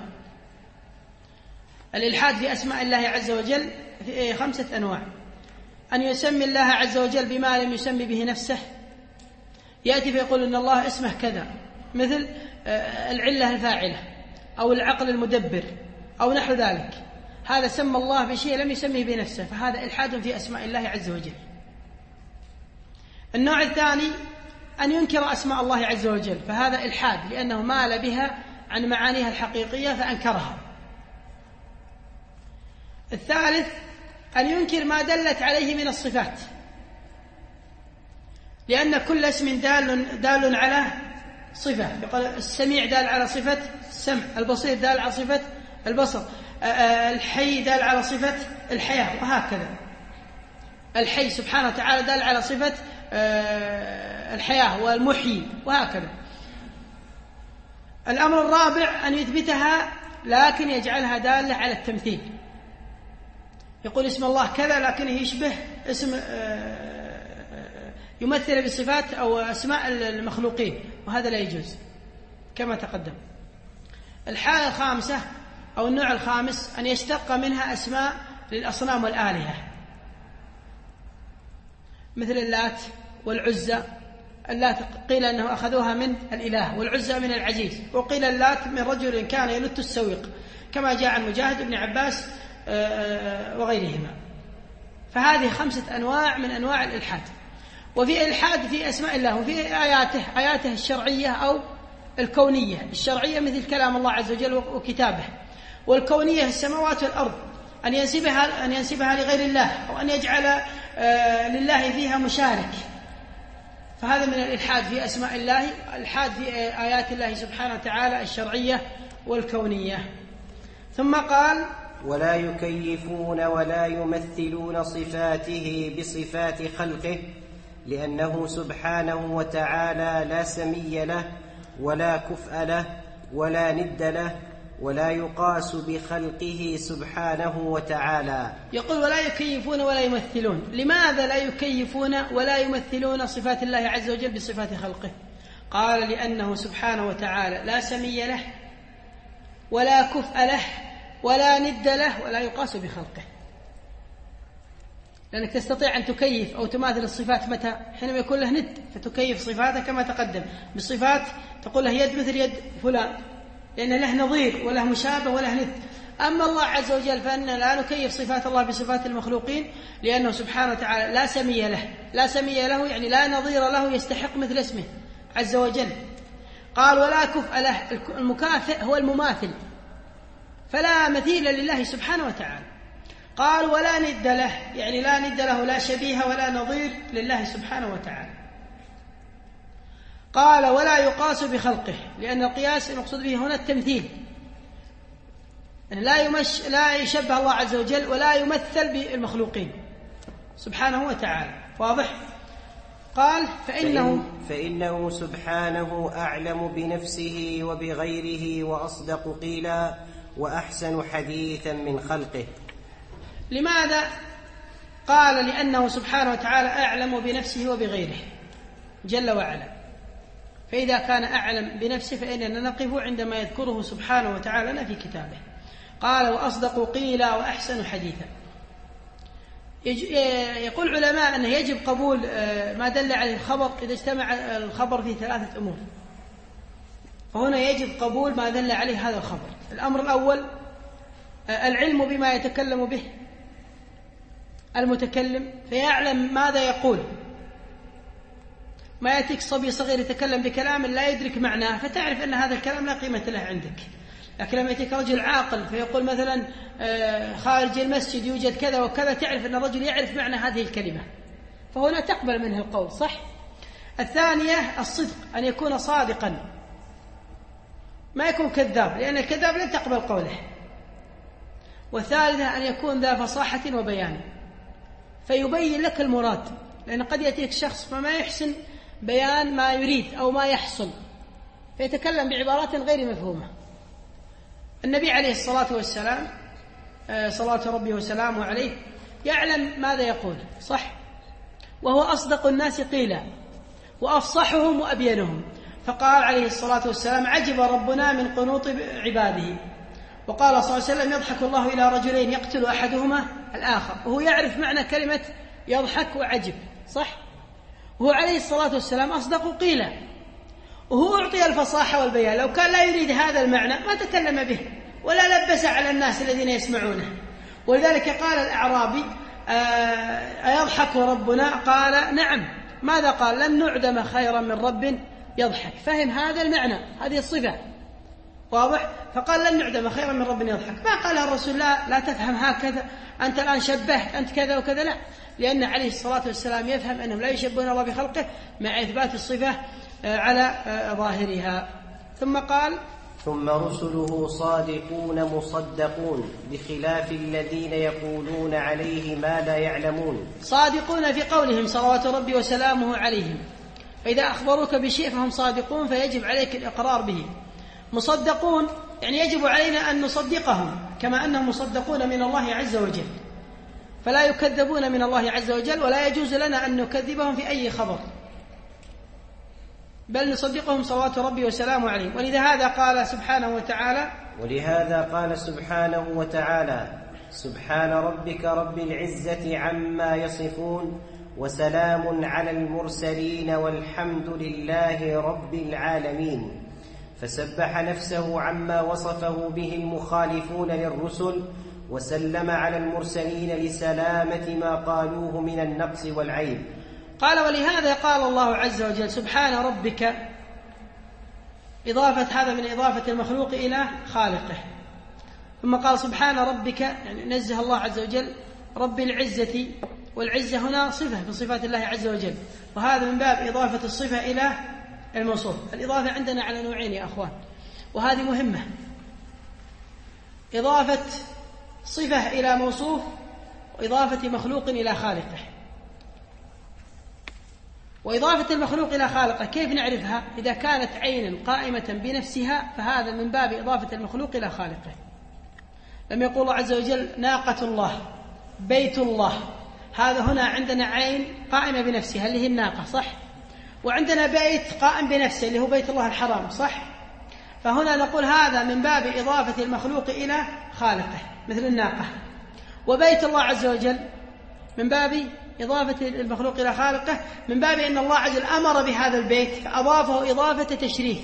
الإلحاد في أسماء الله عز وجل في خمسة أنواع: أن يسمي الله عز وجل بما لم يسمي به نفسه، يأتي فيقول إن الله اسمه كذا، مثل العلة الفاعلة أو العقل المدبر أو نحو ذلك، هذا سمى الله بشيء لم يسميه بنفسه، فهذا إلحاد في أسماء الله عز وجل. النوع الثاني أن ينكر أسماء الله عز وجل، فهذا إلحاد لأنه مال بها عن معانيها الحقيقية فأنكرها. الثالث أن ينكر ما دلت عليه من الصفات، لأن كل اسم دال, دال على صفة. يقول السميع دال على صفة السمع، البصير دال على صفة البصر، الحي دال على صفة الحياة، وهكذا. الحي سبحانه وتعالى دال على صفة الحياة والمحيي، وهكذا. الأمر الرابع أن يثبتها لكن يجعلها دالة على التمثيل، يقول اسم الله كذا لكنه يشبه اسم يمثل بصفات أو أسماء المخلوقين، وهذا لا يجوز كما تقدم. الحالة الخامسة أو النوع الخامس أن يشتق منها أسماء للأصنام والآلهة، مثل اللات والعزى. اللات قيل أنه أخذوها من الإله، والعزى من العزيز، وقيل اللات من رجل كان يلت السويق، كما جاء عن مجاهد بن عباس وغيرهما. فهذه خمسة أنواع من أنواع الإلحاد. وفي إلحاد في أسماء الله وفي آياته، آياته الشرعية أو الكونية. الشرعية مثل كلام الله عز وجل وكتابه، والكونية السماوات والأرض، أن ينسبها, أن ينسبها لغير الله أو أن يجعل لله فيها مشارك، فهذا من الإلحاد في أسماء الله. الإلحاد في آيات الله سبحانه وتعالى الشرعية والكونية. ثم قال: ولا يكيفون ولا يمثلون صفاته بصفات خلقه، لأنه سبحانه وتعالى لا سمي له ولا كفء له ولا ند له، ولا يقاس بخلقه سبحانه وتعالى. يقول ولا يكيفون ولا يمثلون. لماذا لا يكيفون ولا يمثلون صفات الله عز وجل بصفات خلقه؟ قال لأنه سبحانه وتعالى لا سمي له ولا كفء له ولا ند له ولا يقاس بخلقه. لأنك تستطيع أن تكيف أو تماثل الصفات متى؟ حينما يكون له ند، فتكيف صفاته كما تقدم بالصفات، تقول له يد مثل يد فلان لأن له نظير وله مشابه وله ند. أما الله عز وجل فإننا لا نكيف صفات الله بصفات المخلوقين، لأنه سبحانه وتعالى لا سمي له. لا سمي له يعني لا نظير له يستحق مثل اسمه عز وجل. قال ولا كفء له. المكافئ هو المماثل، فلا مثيل لله سبحانه وتعالى. قال ولا ند له، يعني لا ند له، لا شبيه ولا نظير لله سبحانه وتعالى. قال ولا يقاس بخلقه، لأن القياس المقصود به هنا التمثيل، لا يمش لا يشبه الله عز وجل ولا يمثل بالمخلوقين سبحانه وتعالى. واضح؟ قال فإنه فإن فإنه سبحانه أعلم بنفسه وبغيره وأصدق قيلا وأحسن حديثا من خلقه. لماذا؟ قال لأنه سبحانه وتعالى أعلم بنفسه وبغيره جل وعلا. فإذا كان أعلم بنفسه فإننا نقف عندما يذكره سبحانه وتعالى لنا في كتابه. قال وأصدق قيلا وأحسن حديثا. يقول العلماء أنه يجب قبول ما دل عليه الخبر إذا اجتمع الخبر في ثلاثة أمور. فهنا يجب قبول ما دل عليه هذا الخبر. الأمر الأول العلم بما يتكلم به المتكلم، فيعلم ماذا يقول. ما يأتيك صبي صغير يتكلم بكلام لا يدرك معناه فتعرف أن هذا الكلام لا قيمة له عندك. لكن لما يأتيك رجل عاقل فيقول مثلا خارج المسجد يوجد كذا وكذا، تعرف أن الرجل يعرف معنى هذه الكلمة، فهنا تقبل منه القول. صح؟ الثانية الصدق، أن يكون صادقا ما يكون كذاب، لأن الكذاب لن تقبل قوله. والثالثة أن يكون ذا فصاحة وبيان فيبين لك المراد، لأن قد يأتيك شخص فما يحسن بيان ما يريد أو ما يحصل فيتكلم بعبارات غير مفهومة. النبي عليه الصلاة والسلام صلاة ربي وسلامه عليه يعلم ماذا يقول، صح؟ وهو أصدق الناس قيلا وأفصحهم وأبينهم. فقال عليه الصلاة والسلام عجب ربنا من قنوط عباده. وقال صلى الله عليه وسلم يضحك الله إلى رجلين يقتل أحدهما الآخر، وهو يعرف معنى كلمة يضحك وعجب، صح؟ وهو عليه الصلاة والسلام أصدق قيلا، وهو أعطي الفصاحة والبيان. لو كان لا يريد هذا المعنى ما تكلم به ولا لبس على الناس الذين يسمعونه. ولذلك قال الأعرابي أيضحك ربنا؟ قال نعم. ماذا قال؟ لن نعدم خيرا من رب يضحك. فهم هذا المعنى، هذه الصفة. واضح؟ فقال لن نعدم خيرا من رب يضحك. ما قال الرسول لا, لا تفهم هكذا، أنت الآن شبهت، أنت كذا وكذا، لا، لأن عليه الصلاة والسلام يفهم أنهم لا يشبهون الله بخلقه مع إثبات الصفة على ظاهرها. ثم قال ثم رسله صادقون مصدقون بخلاف الذين يقولون عليه ما لا يعلمون. صادقون في قولهم صلوات ربي وسلامه عليهم، فإذا أخبروك بشيء فهم صادقون فيجب عليك الإقرار به. مصدقون يعني يجب علينا أن نصدقهم كما أنهم مصدقون من الله عز وجل، فلا يكذبون من الله عز وجل، ولا يجوز لنا أن نكذبهم في أي خبر، بل نصدقهم صلوات ربي وسلامه عليهم. ولهذا قال سبحانه وتعالى ولهذا قال سبحانه وتعالى سبحان ربك رب العزة عما يصفون وسلام على المرسلين والحمد لله رب العالمين. فسبح نفسه عما وصفه به المخالفون للرسل، وسلم على المرسلين لسلامة ما قالوه من النقص والعيب. قال ولهذا قال الله عز وجل سبحان ربك، إضافة هذا من إضافة المخلوق إلى خالقه. ثم قال سبحان ربك يعني نزه الله عز وجل رب العزة، والعزة هنا صفة من صفات الله عز وجل، وهذا من باب إضافة الصفة إلى الموصوف. الإضافة عندنا على نوعين يا أخوان، وهذه مهمة: إضافة صفة إلى موصوف، وإضافة مخلوق إلى خالقه. وإضافة المخلوق إلى خالقه كيف نعرفها؟ إذا كانت عين قائمة بنفسها فهذا من باب إضافة المخلوق إلى خالقه. لما يقول الله عز وجل ناقة الله، بيت الله، هذا هنا عندنا عين قائمة بنفسها اللي هي الناقة، صح؟ وعندنا بيت قائم بنفسه اللي هو بيت الله الحرام، صح؟ فهنا نقول هذا من باب إضافة المخلوق إلى خالقه مثل الناقة. وبيت الله عز وجل من باب إضافة المخلوق إلى خالقه من باب أن الله عز وجل أمر بهذا البيت فأضافه إضافة تشريف،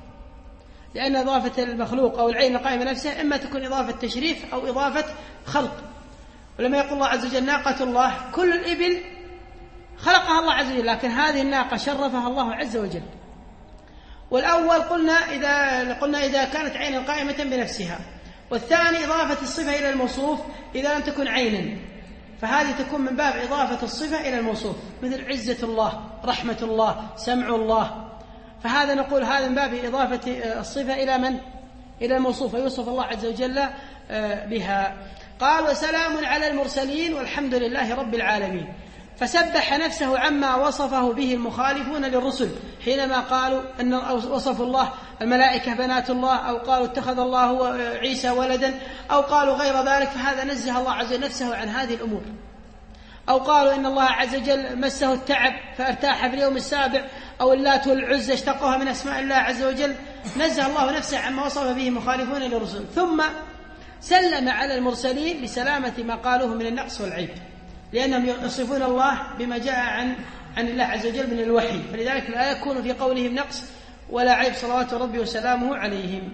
لأن إضافة المخلوق أو العين القائمة نفسها إما تكون إضافة تشريف أو إضافة خلق. ولما يقول الله عز وجل ناقة الله، كل الإبل خلقها الله عز وجل، لكن هذه الناقة شرفها الله عز وجل. والأول قلنا إذا قلنا إذا كانت عينا قائمة بنفسها، والثاني إضافة الصفة إلى الموصوف إذا لم تكن عينا، فهذه تكون من باب إضافة الصفة إلى الموصوف مثل عزة الله، رحمة الله، سمع الله، فهذا نقول هذا من باب إضافة الصفة إلى من؟ إلى الموصوف، ويوصف الله عز وجل بها. قال وسلام على المرسلين والحمد لله رب العالمين، فسبح نفسه عما وصفه به المخالفون للرسل حينما قالوا أن وصفوا الله الملائكة بنات الله، أو قالوا اتخذ الله عيسى ولدا، أو قالوا غير ذلك، فهذا نزه الله عز وجل نفسه عن هذه الأمور. أو قالوا إن الله عز وجل مسه التعب فارتاح في اليوم السابع، أو اللات والعزى اشتقوها من أسماء الله عز وجل، نزه الله نفسه عما وصف به المخالفون للرسل. ثم سلم على المرسلين بسلامة ما قالوه من النقص والعيب، لأنهم يصفون الله بما جاء عن عن الله عز وجل من الوحي، فلذلك لا يكون في قولهم نقص ولا عيب صلوات ربي وسلامه عليهم.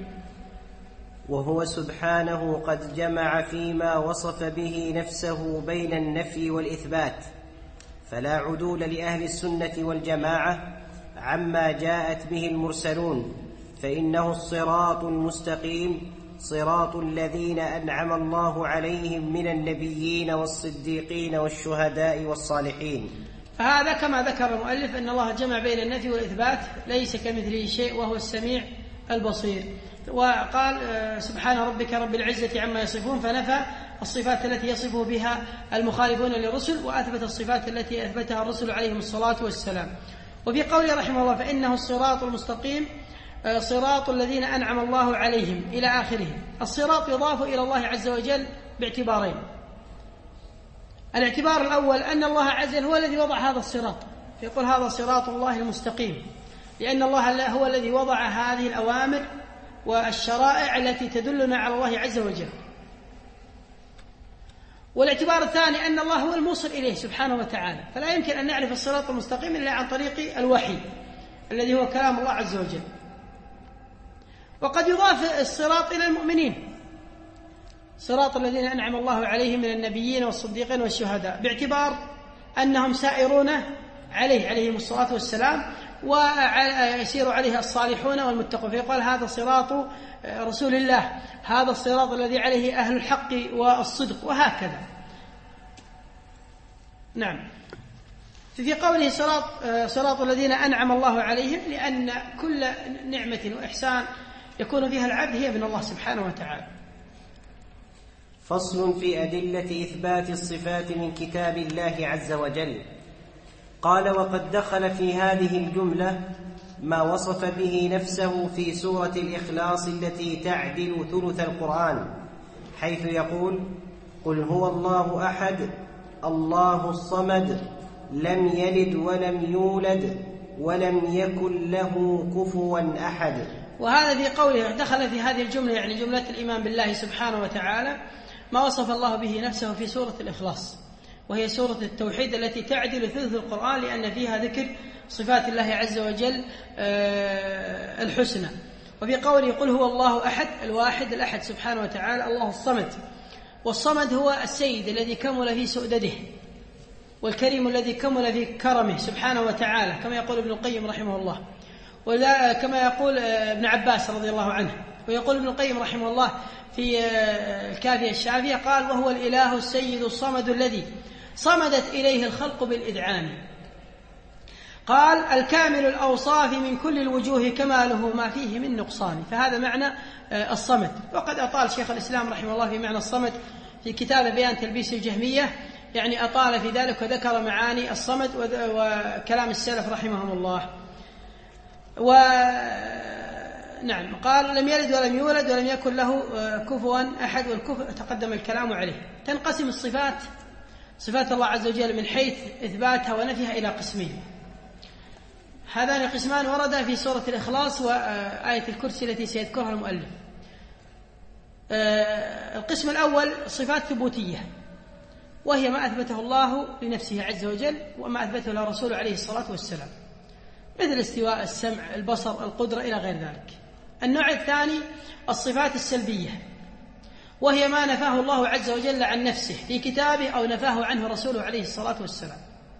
وهو سبحانه قد جمع فيما وصف به نفسه بين النفي والإثبات، فلا عدول لأهل السنة والجماعة عما جاءت به المرسلون، فإنه الصراط المستقيم، صراط الذين أنعم الله عليهم من النبيين والصديقين والشهداء والصالحين. فهذا كما ذكر المؤلف أن الله جمع بين النفي والإثبات، ليس كمثله شيء وهو السميع البصير. وقال سبحان ربك رب العزة عما يصفون، فنفى الصفات التي يصف بها المخالفون للرسل، وأثبت الصفات التي أثبتها الرسل عليهم الصلاة والسلام. وفي قوله رحمه الله فإنه الصراط المستقيم صراط الذين أنعم الله عليهم إلى آخره. الصراط يضاف إلى الله عز وجل باعتبارين. الاعتبار الأول أن الله عز وجل هو الذي وضع هذا الصراط، يقول هذا صراط الله المستقيم، لأن الله هو الذي وضع هذه الأوامر والشرائع التي تدلنا على الله عز وجل. والاعتبار الثاني أن الله هو الموصل إليه سبحانه وتعالى، فلا يمكن أن نعرف الصراط المستقيم إلا عن طريق الوحي الذي هو كلام الله عز وجل. وقد يضاف الصراط إلى المؤمنين، صراط الذين أنعم الله عليهم من النبيين والصديقين والشهداء، باعتبار أنهم سائرون عليه عليهم الصلاة والسلام، ويسير عليه الصالحون والمتقون، فيقال هذا صراط رسول الله، هذا الصراط الذي عليه أهل الحق والصدق، وهكذا. نعم. في قوله صراط صراط الذين أنعم الله عليهم، لأن كل نعمة وإحسان يكون فيها العبد هي من الله سبحانه وتعالى. فصل في أدلة إثبات الصفات من كتاب الله عز وجل. قال وقد دخل في هذه الجملة ما وصف به نفسه في سورة الإخلاص التي تعدل ثلث القرآن، حيث يقول قل هو الله أحد الله الصمد لم يلد ولم يولد ولم يكن له كفوا أحد. وهذا في قوله دخل في هذه الجملة يعني جملة الإيمان بالله سبحانه وتعالى ما وصف الله به نفسه في سورة الإخلاص، وهي سورة التوحيد التي تعدل ثلث القرآن، لأن فيها ذكر صفات الله عز وجل الحسنى. وفي قوله قل هو الله أحد الواحد الأحد سبحانه وتعالى الله الصمد، والصمد هو السيد الذي كمل في سؤدده، والكريم الذي كمل في كرمه سبحانه وتعالى، كما يقول ابن القيم رحمه الله، وكما يقول ابن عباس رضي الله عنه. ويقول ابن القيم رحمه الله في الكافية الشافية قال وهو الإله السيد الصمد الذي صمدت إليه الخلق بالإذعان. قال الكامل الأوصاف من كل الوجوه كماله ما فيه من نقصان. فهذا معنى الصمد. وقد أطال شيخ الإسلام رحمه الله في معنى الصمد في كتاب بيان تلبيس الجهمية يعني أطال في ذلك وذكر معاني الصمد وكلام السلف رحمهم الله. ونعم قال لم يلد ولم يولد ولم يكن له كفوا أحد، والكفء تقدم الكلام عليه. تنقسم الصفات صفات الله عز وجل من حيث إثباتها ونفيها إلى قسمين. هذان قسمان وردا في سورة الإخلاص وآية الكرسي التي سيذكرها المؤلف. القسم الأول صفات ثبوتية، وهي ما أثبته الله لنفسه عز وجل وما أثبته له رسوله عليه الصلاة والسلام، مثل الاستواء، السمع، البصر، القدرة إلى غير ذلك. النوع الثاني الصفات السلبية، وهي ما نفاه الله عز وجل عن نفسه في كتابه أو نفاه عنه رسوله عليه الصلاة والسلام.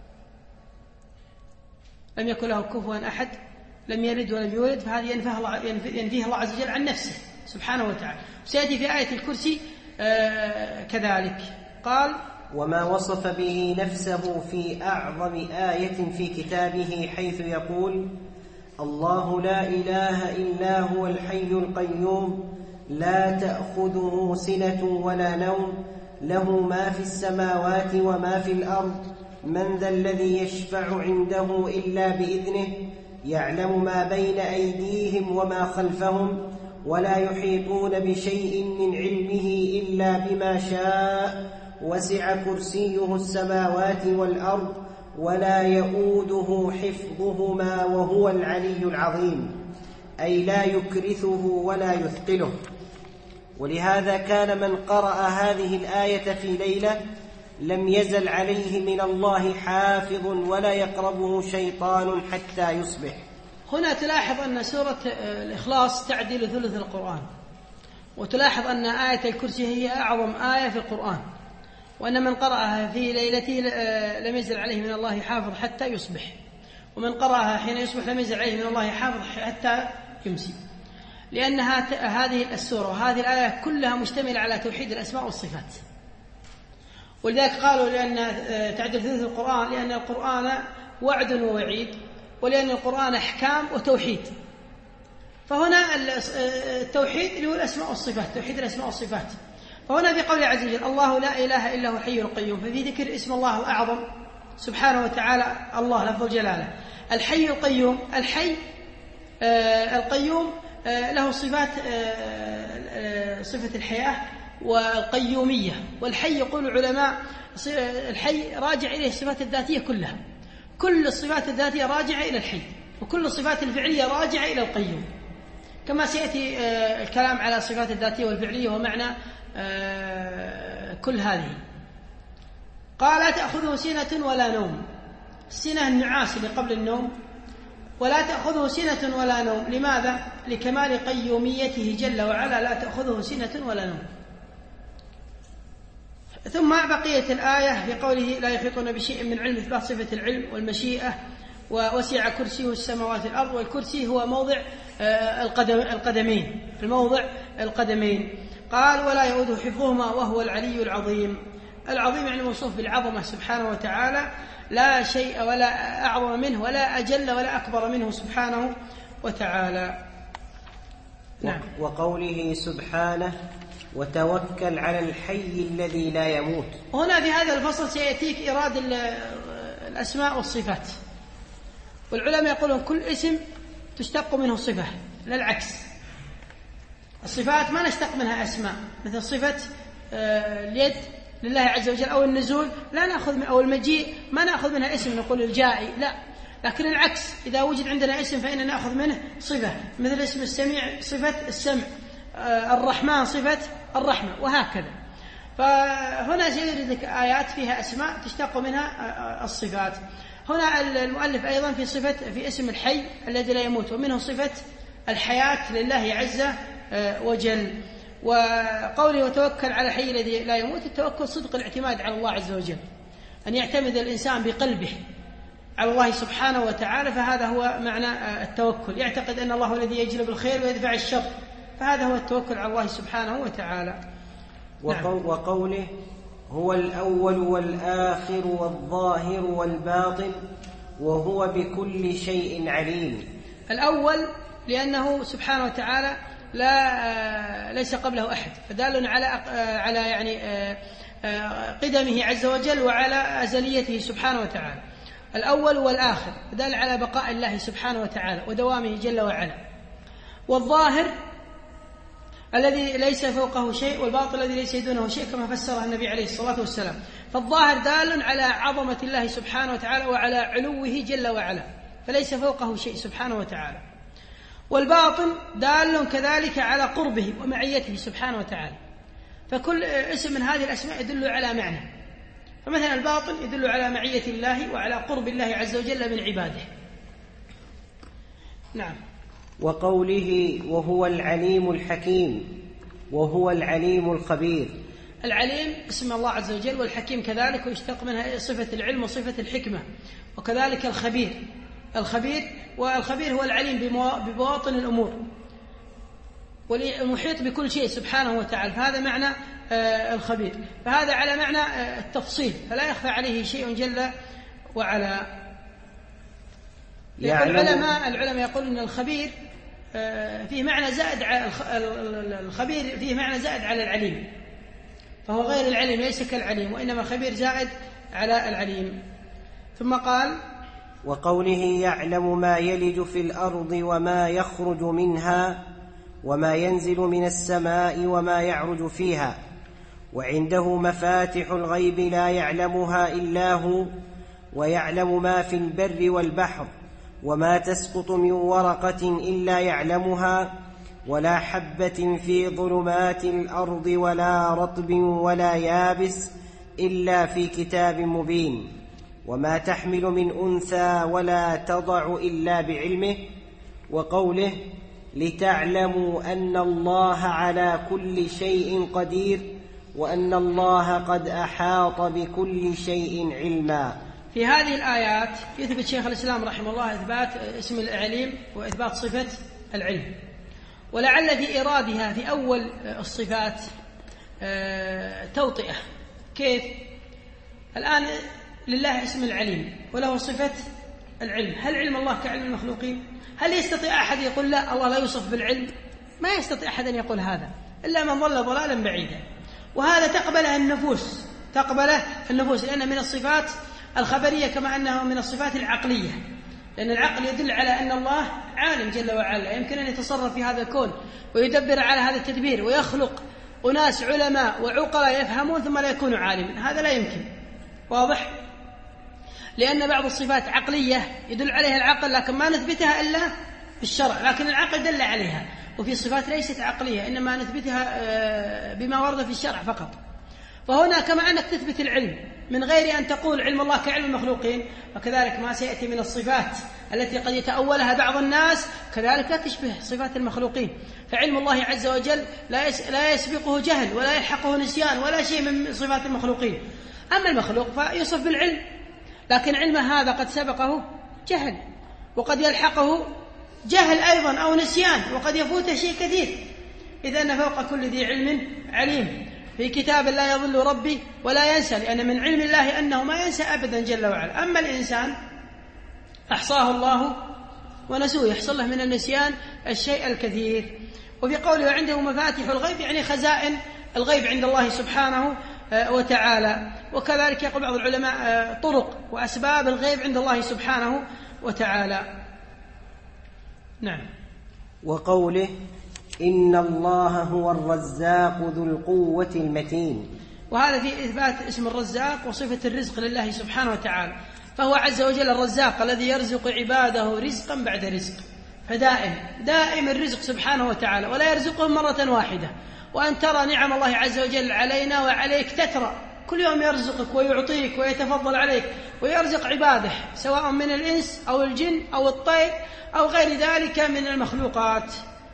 لم يكن له كفوا أحد، لم يلد ولم يولد، فهذه ينفيه الله, ينفيه الله عز وجل عن نفسه سبحانه وتعالى. سيأتي في آية الكرسي آه كذلك. قال وما وصف به نفسه في أعظم آية في كتابه حيث يقول الله لا إله إلا هو الحي القيوم لا تأخذه سنة ولا نوم له ما في السماوات وما في الأرض من ذا الذي يشفع عنده إلا بإذنه يعلم ما بين أيديهم وما خلفهم ولا يحيطون بشيء من علمه إلا بما شاء وسع كرسيه السماوات والأرض ولا يؤوده حفظهما وهو العلي العظيم، أي لا يكرثه ولا يثقله. ولهذا كان من قرأ هذه الآية في ليلة لم يزل عليه من الله حافظ ولا يقربه شيطان حتى يصبح. هنا تلاحظ أن سورة الإخلاص تعدل ثلث القرآن، وتلاحظ أن آية الكرسي هي أعظم آية في القرآن، وأن من قرأها في ليلته لم يزل عليه من الله حافظ حتى يصبح، ومن قرأها حين يصبح لم يزل عليه من الله حافظ حتى يمسي، لأن هذه السورة وهذه الآية كلها مشتملة على توحيد الأسماء والصفات. ولذلك قالوا لأن تعدل ثلث القرآن لأن القرآن وعد ووعيد، ولأن القرآن أحكام وتوحيد. فهنا التوحيد اللي هو الأسماء والصفات، توحيد الأسماء والصفات. فهنا في قوله عز وجل الله لا إله إلا هو الحي القيوم، ففي ذكر اسم الله الأعظم سبحانه وتعالى الله لفظ الجلالة. الحي القيوم، الحي آه القيوم آه له صفات آه صفة الحياة والقيومية. والحي يقول العلماء الحي راجع إليه الصفات الذاتية كلها، كل الصفات الذاتية راجعة إلى الحي، وكل الصفات الفعلية راجعة إلى القيوم، كما سيأتي آه الكلام على الصفات الذاتية والفعلية ومعنى آه كل هذه. قال لا تأخذه سنة ولا نوم، السنة النعاس اللي قبل النوم، ولا تأخذه سنة ولا نوم. لماذا؟ لكمال قيوميته جل وعلا، لا تأخذه سنة ولا نوم. ثم بقية الآية بقوله لا يحيطون بشيء من علم، إثبات صفة العلم والمشيئة، ووسع كرسيه السماوات والأرض. والكرسي هو موضع القدم القدمين، في موضع القدمين. قال ولا يؤوده حفظهما وهو العلي العظيم. العظيم يعني موصوف بالعظمة سبحانه وتعالى، لا شيء ولا أعظم منه ولا أجل ولا أكبر منه سبحانه وتعالى. نعم. وقوله سبحانه وتوكل على الحي الذي لا يموت. هنا في هذا الفصل سيأتيك إيراد الأسماء والصفات. والعلماء يقولون كل اسم تشتق منه صفة، لا العكس. الصفات ما نشتق منها أسماء، مثل صفة اليد لله عز وجل أو النزول لا نأخذ، أو المجيء ما نأخذ منها اسم نقول الجائي، لا، لكن العكس، إذا وجد عندنا اسم فإننا نأخذ منه صفة، مثل اسم السميع صفة السمع، الرحمن صفة الرحمة، وهكذا. فهنا سيرد لك آيات فيها أسماء تشتق منها الصفات. هنا المؤلف أيضا في صفة في اسم الحي الذي لا يموت، ومنه صفة الحياة لله عز وجل. وقوله وتوكل على الحي الذي لا يموت، التوكل صدق الاعتماد على الله عز وجل، أن يعتمد الإنسان بقلبه على الله سبحانه وتعالى، فهذا هو معنى التوكل، يعتقد أن الله الذي يجلب الخير ويدفع الشر، فهذا هو التوكل على الله سبحانه وتعالى. نعم. وقوله هو الأول والآخر والظاهر والباطن وهو بكل شيء عليم. الأول لأنه سبحانه وتعالى لا ليس قبله أحد، فدال على على يعني قدمه عز وجل وعلى أزليته سبحانه وتعالى. الأول والآخر دل على بقاء الله سبحانه وتعالى ودوامه جل وعلا. والظاهر الذي ليس فوقه شيء والباطل الذي ليس دونه شيء كما فسره النبي عليه الصلاة والسلام. فالظاهر دال على عظمة الله سبحانه وتعالى وعلى علوه جل وعلا، فليس فوقه شيء سبحانه وتعالى. والباطن دال كذلك على قربه ومعيته سبحانه وتعالى. فكل اسم من هذه الأسماء يدل على معنى. فمثلا الباطن يدل على معية الله وعلى قرب الله عز وجل من عباده. نعم. وقوله وهو العليم الحكيم وهو العليم الخبير. العليم اسم الله عز وجل، والحكيم كذلك، ويشتق منها صفة العلم وصفة الحكمة. وكذلك الخبير الخبير والخبير هو العليم ببواطن الأمور والمحيط بكل شيء سبحانه وتعالى، فهذا معنى الخبير. فهذا على معنى التفصيل، فلا يخفى عليه شيء جل وعلا. العلماء العلماء يقولون أن الخبير فيه معنى زائد على الخبير فيه معنى زائد على العليم، فهو غير العليم ليس كالعليم، وإنما الخبير زائد على العليم. ثم قال وقوله يعلم ما يلج في الأرض وما يخرج منها وما ينزل من السماء وما يعرج فيها وعنده مفاتح الغيب لا يعلمها إلا هو ويعلم ما في البر والبحر وما تسقط من ورقة إلا يعلمها ولا حبة في ظلمات الأرض ولا رطب ولا يابس إلا في كتاب مبين وما تحمل من أنثى ولا تضع إلا بعلمه. وقوله لتعلموا أن الله على كل شيء قدير وأن الله قد أحاط بكل شيء علما. في هذه الآيات يثبت شيخ الإسلام رحمه الله إثبات اسم العليم وإثبات صفة العلم، ولعل في إيرادها في أول الصفات توطئة. كيف؟ الآن لله اسم العليم وله صفة العلم، هل علم الله كعلم المخلوقين؟ هل يستطيع أحد يقول لا الله لا يوصف بالعلم؟ ما يستطيع أحد أن يقول هذا إلا من ضل ضلالا بعيدا. وهذا تقبله النفوس تقبله النفوس لأن من الصفات الخبرية كما أنه من الصفات العقلية، لأن العقل يدل على أن الله عالم جل وعلا، يمكن أن يتصرف في هذا الكون ويدبر على هذا التدبير ويخلق أناس علماء وعقلاء يفهمون ثم لا يكونوا عالما، هذا لا يمكن. واضح؟ لأن بعض الصفات عقلية يدل عليها العقل لكن ما نثبتها إلا بالشرع، لكن العقل دل عليها. وفي صفات ليست عقلية إنما نثبتها بما ورد في الشرع فقط. فهنا كما أنك تثبت العلم من غير أن تقول علم الله كعلم المخلوقين، وكذلك ما سيأتي من الصفات التي قد يتأولها بعض الناس كذلك لا تشبه صفات المخلوقين. فعلم الله عز وجل لا يسبقه جهل ولا يلحقه نسيان ولا شيء من صفات المخلوقين. أما المخلوق فيوصف بالعلم، لكن علمه هذا قد سبقه جهل وقد يلحقه جهل أيضا أو نسيان وقد يفوت شيء كثير. إذن فوق كل ذي علم عليم، في كتاب لا يضل ربي ولا ينسى، لأن من علم الله أنه ما ينسى أبدا جل وعلا. أما الإنسان أحصاه الله ونسوه، يحصل له من النسيان الشيء الكثير. وفي قوله عنده مفاتيح الغيب يعني خزائن الغيب عند الله سبحانه وتعالى. وكذلك يقول بعض العلماء طرق وأسباب الغيب عند الله سبحانه وتعالى. نعم. وقوله إن الله هو الرزاق ذو القوة المتين، وهذا في إثبات اسم الرزاق وصفة الرزق لله سبحانه وتعالى. فهو عز وجل الرزاق الذي يرزق عباده رزقا بعد رزق، فدائم دائم الرزق سبحانه وتعالى ولا يرزقهم مرة واحدة. وأن ترى نعم الله عز وجل علينا وعليك تترى، كل يوم يرزقك ويعطيك ويتفضل عليك ويرزق عباده سواء من الإنس أو الجن أو الطير أو غير ذلك من المخلوقات.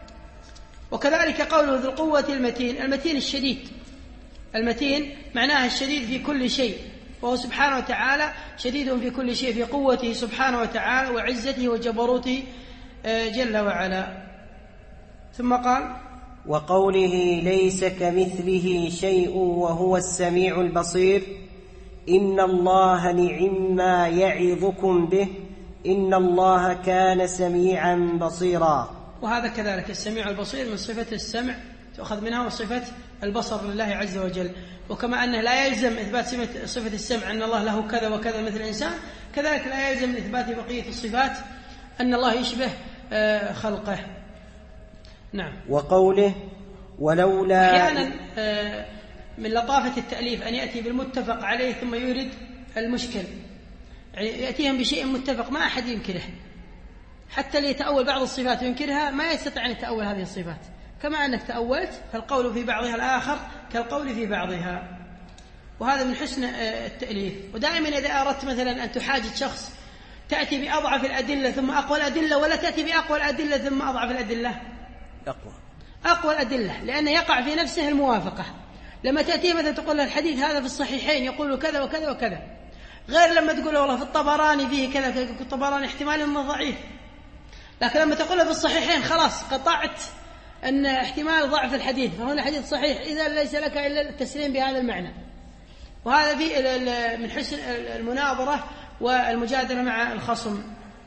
وكذلك قوله ذو القوة المتين، المتين الشديد، المتين معناها الشديد في كل شيء، وهو سبحانه وتعالى شديد في كل شيء في قوته سبحانه وتعالى وعزته وجبروته جل وعلا. ثم قال وقوله ليس كمثله شيء وهو السميع البصير إن الله نعما يعظكم به إن الله كان سميعا بصيرا. وهذا كذلك السميع البصير من صفة السمع تأخذ منها وصفة البصر لله عز وجل، وكما أنه لا يلزم إثبات صفة السمع أن الله له كذا وكذا مثل الإنسان، كذلك لا يلزم من إثبات بقية الصفات أن الله يشبه خلقه. نعم. وقوله ولولا، أحيانا من لطافة التأليف أن يأتي بالمتفق عليه ثم يورد المشكل، يعني يأتيهم بشيء متفق ما أحد ينكره، حتى اللي يتأول بعض الصفات وينكرها ما يستطيع أن يتأول هذه الصفات، كما أنك تأولت فالقول في بعضها الآخر كالقول في بعضها، وهذا من حسن التأليف. ودائما إذا أردت مثلا أن تحاجج شخص تأتي بأضعف الأدلة ثم أقوى الأدلة، ولا تأتي بأقوى الأدلة ثم أضعف الأدلة، أقوى أقوى الأدلة، لأن يقع في نفسه الموافقة. لما تأتي مثلا تقول له الحديث هذا في الصحيحين يقول كذا وكذا وكذا، غير لما تقول والله في الطبراني فيه كذا، في الطبراني احتمال أنه ضعيف، لكن لما تقول له في الصحيحين خلاص قطعت أن احتمال ضعف الحديث، فهنا الحديث صحيح، إذا ليس لك إلا التسليم بهذا المعنى. وهذا في من حسن المناظرة والمجادلة مع الخصم.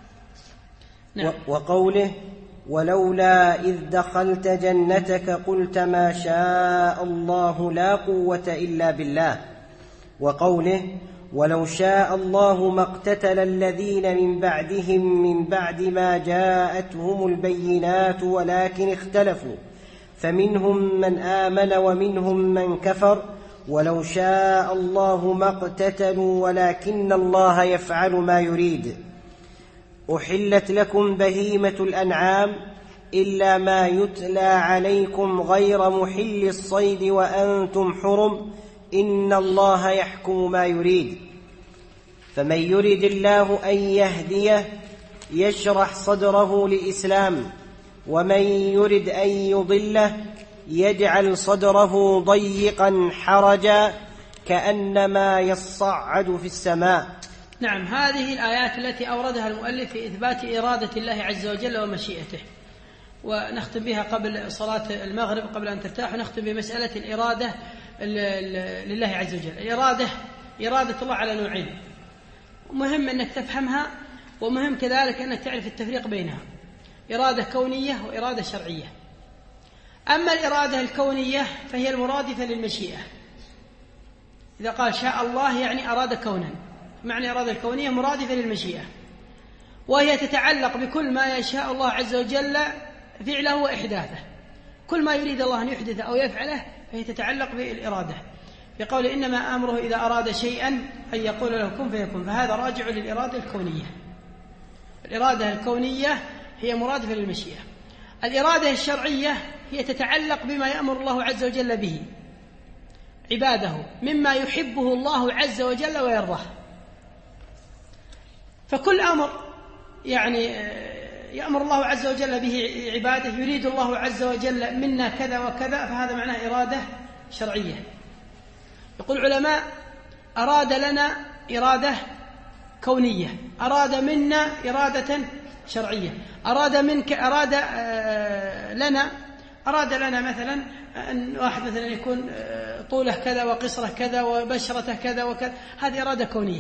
نعم. وقوله ولولا إذ دخلت جنتك قلت ما شاء الله لا قوة إلا بالله. وقوله ولو شاء الله ما اقتتل الذين من بعدهم من بعد ما جاءتهم البينات ولكن اختلفوا فمنهم من آمن ومنهم من كفر ولو شاء الله ما اقتتلوا ولكن الله يفعل ما يريد. أحلت لكم بهيمة الأنعام إلا ما يتلى عليكم غير محل الصيد وأنتم حرم إن الله يحكم ما يريد. فمن يرد الله أن يهديه يشرح صدره للإسلام ومن يرد أن يضله يجعل صدره ضيقا حرجا كأنما يصعد في السماء. نعم. هذه الآيات التي أوردها المؤلف في إثبات إرادة الله عز وجل ومشيئته، ونختم بها قبل صلاة المغرب قبل أن ترتاح، ونختم بمسألة الإرادة لله عز وجل. الإرادة إرادة الله على نوعين، مهم أنك تفهمها، ومهم كذلك أنك تعرف التفريق بينها، إرادة كونية وإرادة شرعية. أما الإرادة الكونية فهي المرادفة للمشيئة، إذا قال شاء الله يعني أراد كونا، معنى الإرادة الكونية مرادفة للمشيئة، وهي تتعلق بكل ما يشاء الله عز وجل فعله وإحداثه، كل ما يريد الله أن يحدث أو يفعله فهي تتعلق بالإرادة، بقول إنما أمره إذا أراد شيئا أن يقول له كن فيكون، فهذا راجع للإرادة الكونية. الإرادة الكونية هي مرادفة للمشيئة. الإرادة الشرعية هي تتعلق بما يأمر الله عز وجل به عباده مما يحبه الله عز وجل ويرضاه، فكل أمر يعني يأمر الله عز وجل به عباده يريد الله عز وجل منا كذا وكذا، فهذا معناه إرادة شرعية. يقول العلماء أراد لنا إرادة كونية، أراد منا إرادة شرعية. أراد منك أراد لنا أراد لنا مثلا أن واحد مثلا يكون طوله كذا وقصره كذا وبشرته كذا وكذا، هذه إرادة كونية.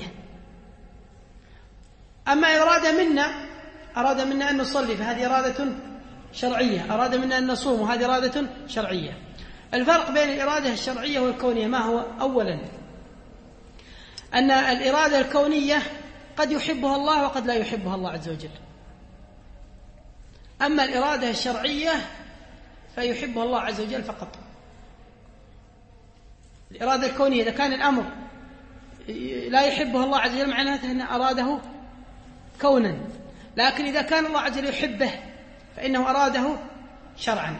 أما أراد منا أراد منا أن نصلي فهذه إرادة شرعية، أراد منا أن نصوم وهذه إرادة شرعية. الفرق بين الإرادة الشرعية والكونية ما هو؟ أولا أن الإرادة الكونية قد يحبها الله وقد لا يحبها الله عز وجل، أما الإرادة الشرعية فيحبها الله عز وجل فقط. الإرادة الكونية إذا كان الأمر لا يحبها الله عز وجل معناته أن أراده كونا، لكن إذا كان الله عز وجل يحبه فإنه أراده شرعا.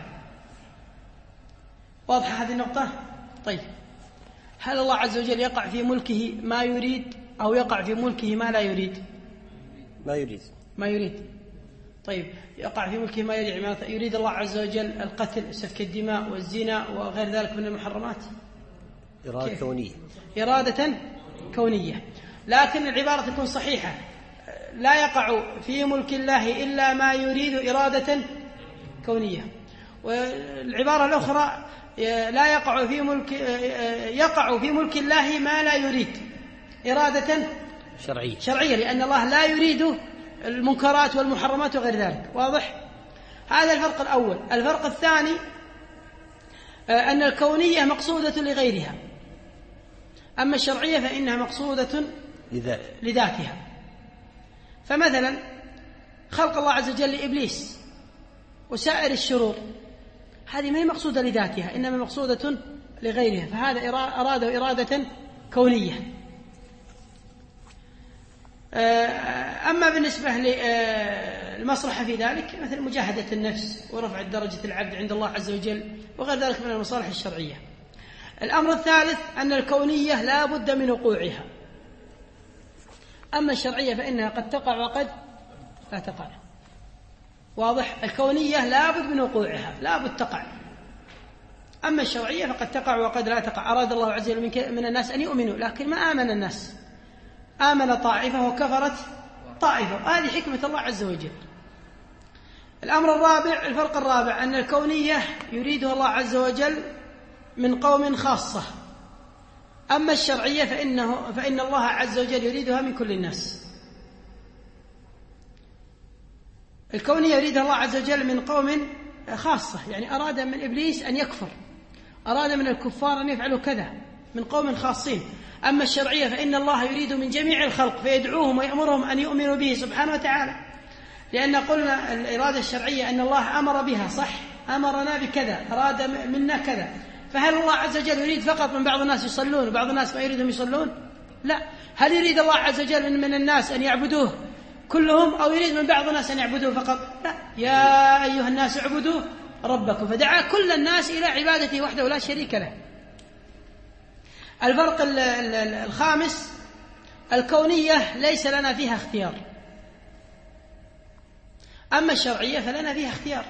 واضحة هذه النقطة؟ طيب، هل الله عز وجل يقع في ملكه ما يريد أو يقع في ملكه ما لا يريد؟ ما يريد ما يريد. طيب، يقع في ملكه ما يريد، يريد الله عز وجل القتل سفك الدماء والزنا وغير ذلك من المحرمات، إرادة كيف؟ كونية، إرادة كونية. لكن العبارة تكون صحيحة، لا يقع في ملك الله إلا ما يريد إرادة كونية. والعبارة الأخرى لا يقع في ملك يقع في ملك الله ما لا يريد إرادة شرعية شرعية، لأن الله لا يريد المنكرات والمحرمات وغير ذلك. واضح؟ هذا الفرق الأول. الفرق الثاني أن الكونية مقصودة لغيرها، أما الشرعية فإنها مقصودة لذاتها. فمثلا خلق الله عز وجل لإبليس وسائر الشرور، هذه ما هي مقصودة لذاتها، إنما مقصودة لغيرها، فهذا أراده إرادة كونية. أما بالنسبة للمصلحة في ذلك مثل مجاهدة النفس ورفع درجة العبد عند الله عز وجل وغير ذلك من المصالح الشرعية. الأمر الثالث أن الكونية لا بد من وقوعها، أما الشرعية فإنها قد تقع وقد لا تقع. واضح؟ الكونية لا بد من وقوعها، لا بد تقع، أما الشرعية فقد تقع وقد لا تقع. أراد الله عز وجل من الناس أن يؤمنوا لكن ما آمن الناس، آمن طائفة وكفرت طائفة، هذه حكمة الله عز وجل. الأمر الرابع، الفرق الرابع، أن الكونية يريدها الله عز وجل من قوم خاصة، أما الشرعية فإنه فإن الله عز وجل يريدها من كل الناس. الكونية يريدها الله عز وجل من قوم خاصة، يعني أراد من إبليس أن يكفر، أراد من الكفار أن يفعلوا كذا، من قوم خاصين. أما الشرعية فإن الله يريد من جميع الخلق فيدعوهم ويأمرهم أن يؤمنوا به سبحانه وتعالى، لأن قلنا الإرادة الشرعية أن الله أمر بها، صح، أمرنا بكذا، أراد منا كذا. فهل الله عز وجل يريد فقط من بعض الناس يصلون وبعض الناس ما يريدهم يصلون؟ لا. هل يريد الله عز وجل من الناس أن يعبدوه كلهم أو يريد من بعض الناس أن يعبدوه فقط؟ لا. يا أيها الناس اعبدوا ربكم، فدعا كل الناس إلى عبادته وحده لا شريك له. الفرق الخامس، الكونية ليس لنا فيها اختيار، أما الشرعية فلنا فيها اختيار.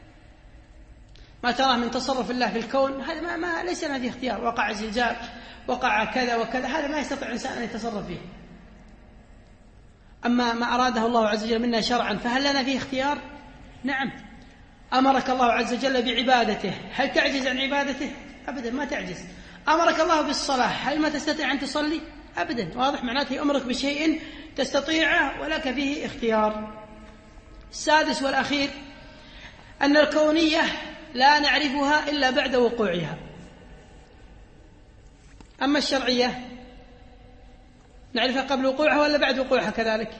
ما تراه من تصرف الله في الكون هذا ما, ما ليس لنا فيه اختيار، وقع زلزال، وقع كذا وكذا، هذا ما يستطيع الإنسان أن يتصرف فيه. أما ما أراده الله عز وجل منا شرعا فهل لنا فيه اختيار؟ نعم. أمرك الله عز وجل بعبادته، هل تعجز عن عبادته؟ أبدا ما تعجز. أمرك الله بالصلاة، هل ما تستطيع أن تصلي؟ أبدا. واضح؟ معناته أمرك بشيء تستطيعه ولك فيه اختيار. السادس والأخير أن الكونية لا نعرفها إلا بعد وقوعها، أما الشرعية نعرفها قبل وقوعها ولا بعد وقوعها كذلك؟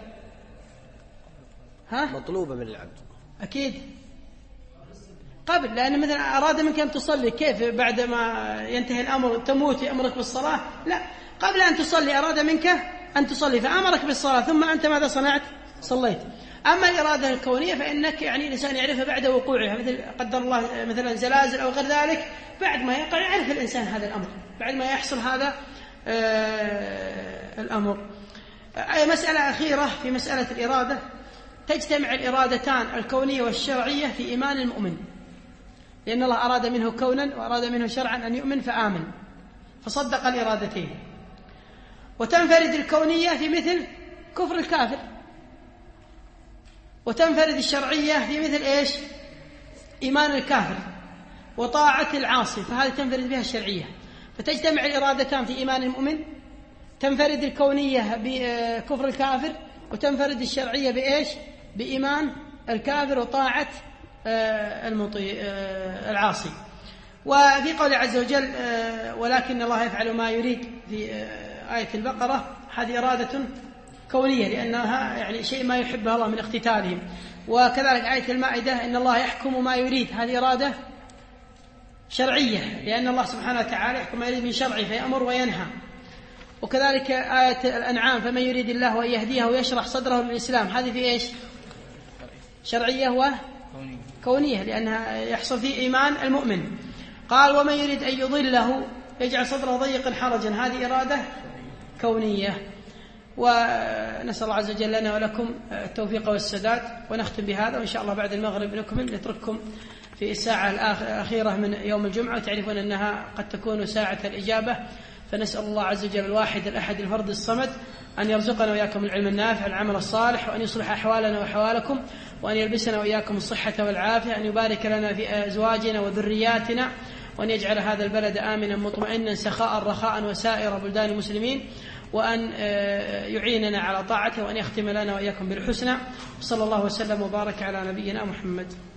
ها؟ مطلوبة من العبد أكيد قبل، لأن مثلا أراد منك أن تصلي، كيف بعد ما ينتهي الأمر تموت يأمرك بالصلاة؟ لا، قبل أن تصلي أراد منك أن تصلي فأمرك بالصلاة، ثم أنت ماذا صنعت؟ صليت. أما الإرادة الكونية فإنك يعني الإنسان يعرفها بعد وقوعها، مثل قدر الله مثلا زلازل أو غير ذلك، بعد ما يقع يعرف الإنسان هذا الأمر، بعد ما يحصل هذا آه الأمر. أي مسألة أخيرة في مسألة الإرادة، تجتمع الإرادتان الكونية والشرعية في إيمان المؤمن، لأن الله أراد منه كونا وأراد منه شرعا أن يؤمن فآمن فصدق الإرادتين. وتنفرد الكونية في مثل كفر الكافر، وتنفرد الشرعية في مثل إيش؟ إيمان الكافر وطاعة العاصي، فهذه تنفرد بها الشرعية. فتجتمع الإرادتان في إيمان المؤمن، تنفرد الكونية بكفر الكافر، وتنفرد الشرعية بإيش؟ بإيمان الكافر وطاعة المطيع العاصي. وفي قول عز وجل ولكن الله يفعل ما يريد في آية البقرة، هذه إرادة كونية لأنها يعني شيء ما يحبه الله من اقتتالهم. وكذلك آية المائدة إن الله يحكم ما يريد، هذه إرادة شرعية لأن الله سبحانه وتعالى يحكم ما يريد من شرعه فيأمر وينهى. وكذلك آية الأنعام فمن يريد الله أن يهديه ويشرح صدره للإسلام، هذه في إيش؟ شرعية وكونية لأنها يحصل فيه إيمان المؤمن. قال ومن يريد أن يضله يجعل صدره ضيقا حرجا، هذه إرادة كونية. ونسأل الله عز وجل لنا ولكم التوفيق والسداد. ونختم بهذا، وإن شاء الله بعد المغرب نكمل، نترككم في الساعة الأخيرة من يوم الجمعة، وتعرفون أنها قد تكون ساعة الإجابة. فنسأل الله عز وجل الواحد الأحد الفرد الصمد أن يرزقنا وإياكم العلم النافع العمل الصالح، وأن يصلح أحوالنا وأحوالكم، وأن يلبسنا وإياكم الصحة والعافية، أن يبارك لنا في أزواجنا وذرياتنا، وأن يجعل هذا البلد آمنا مطمئنا سخاء رخاء وسائر بلدان المسلمين، وأن يعيننا على طاعته، وأن يختم لنا وإياكم بالحسنى. صلى الله وسلم وبارك على نبينا محمد.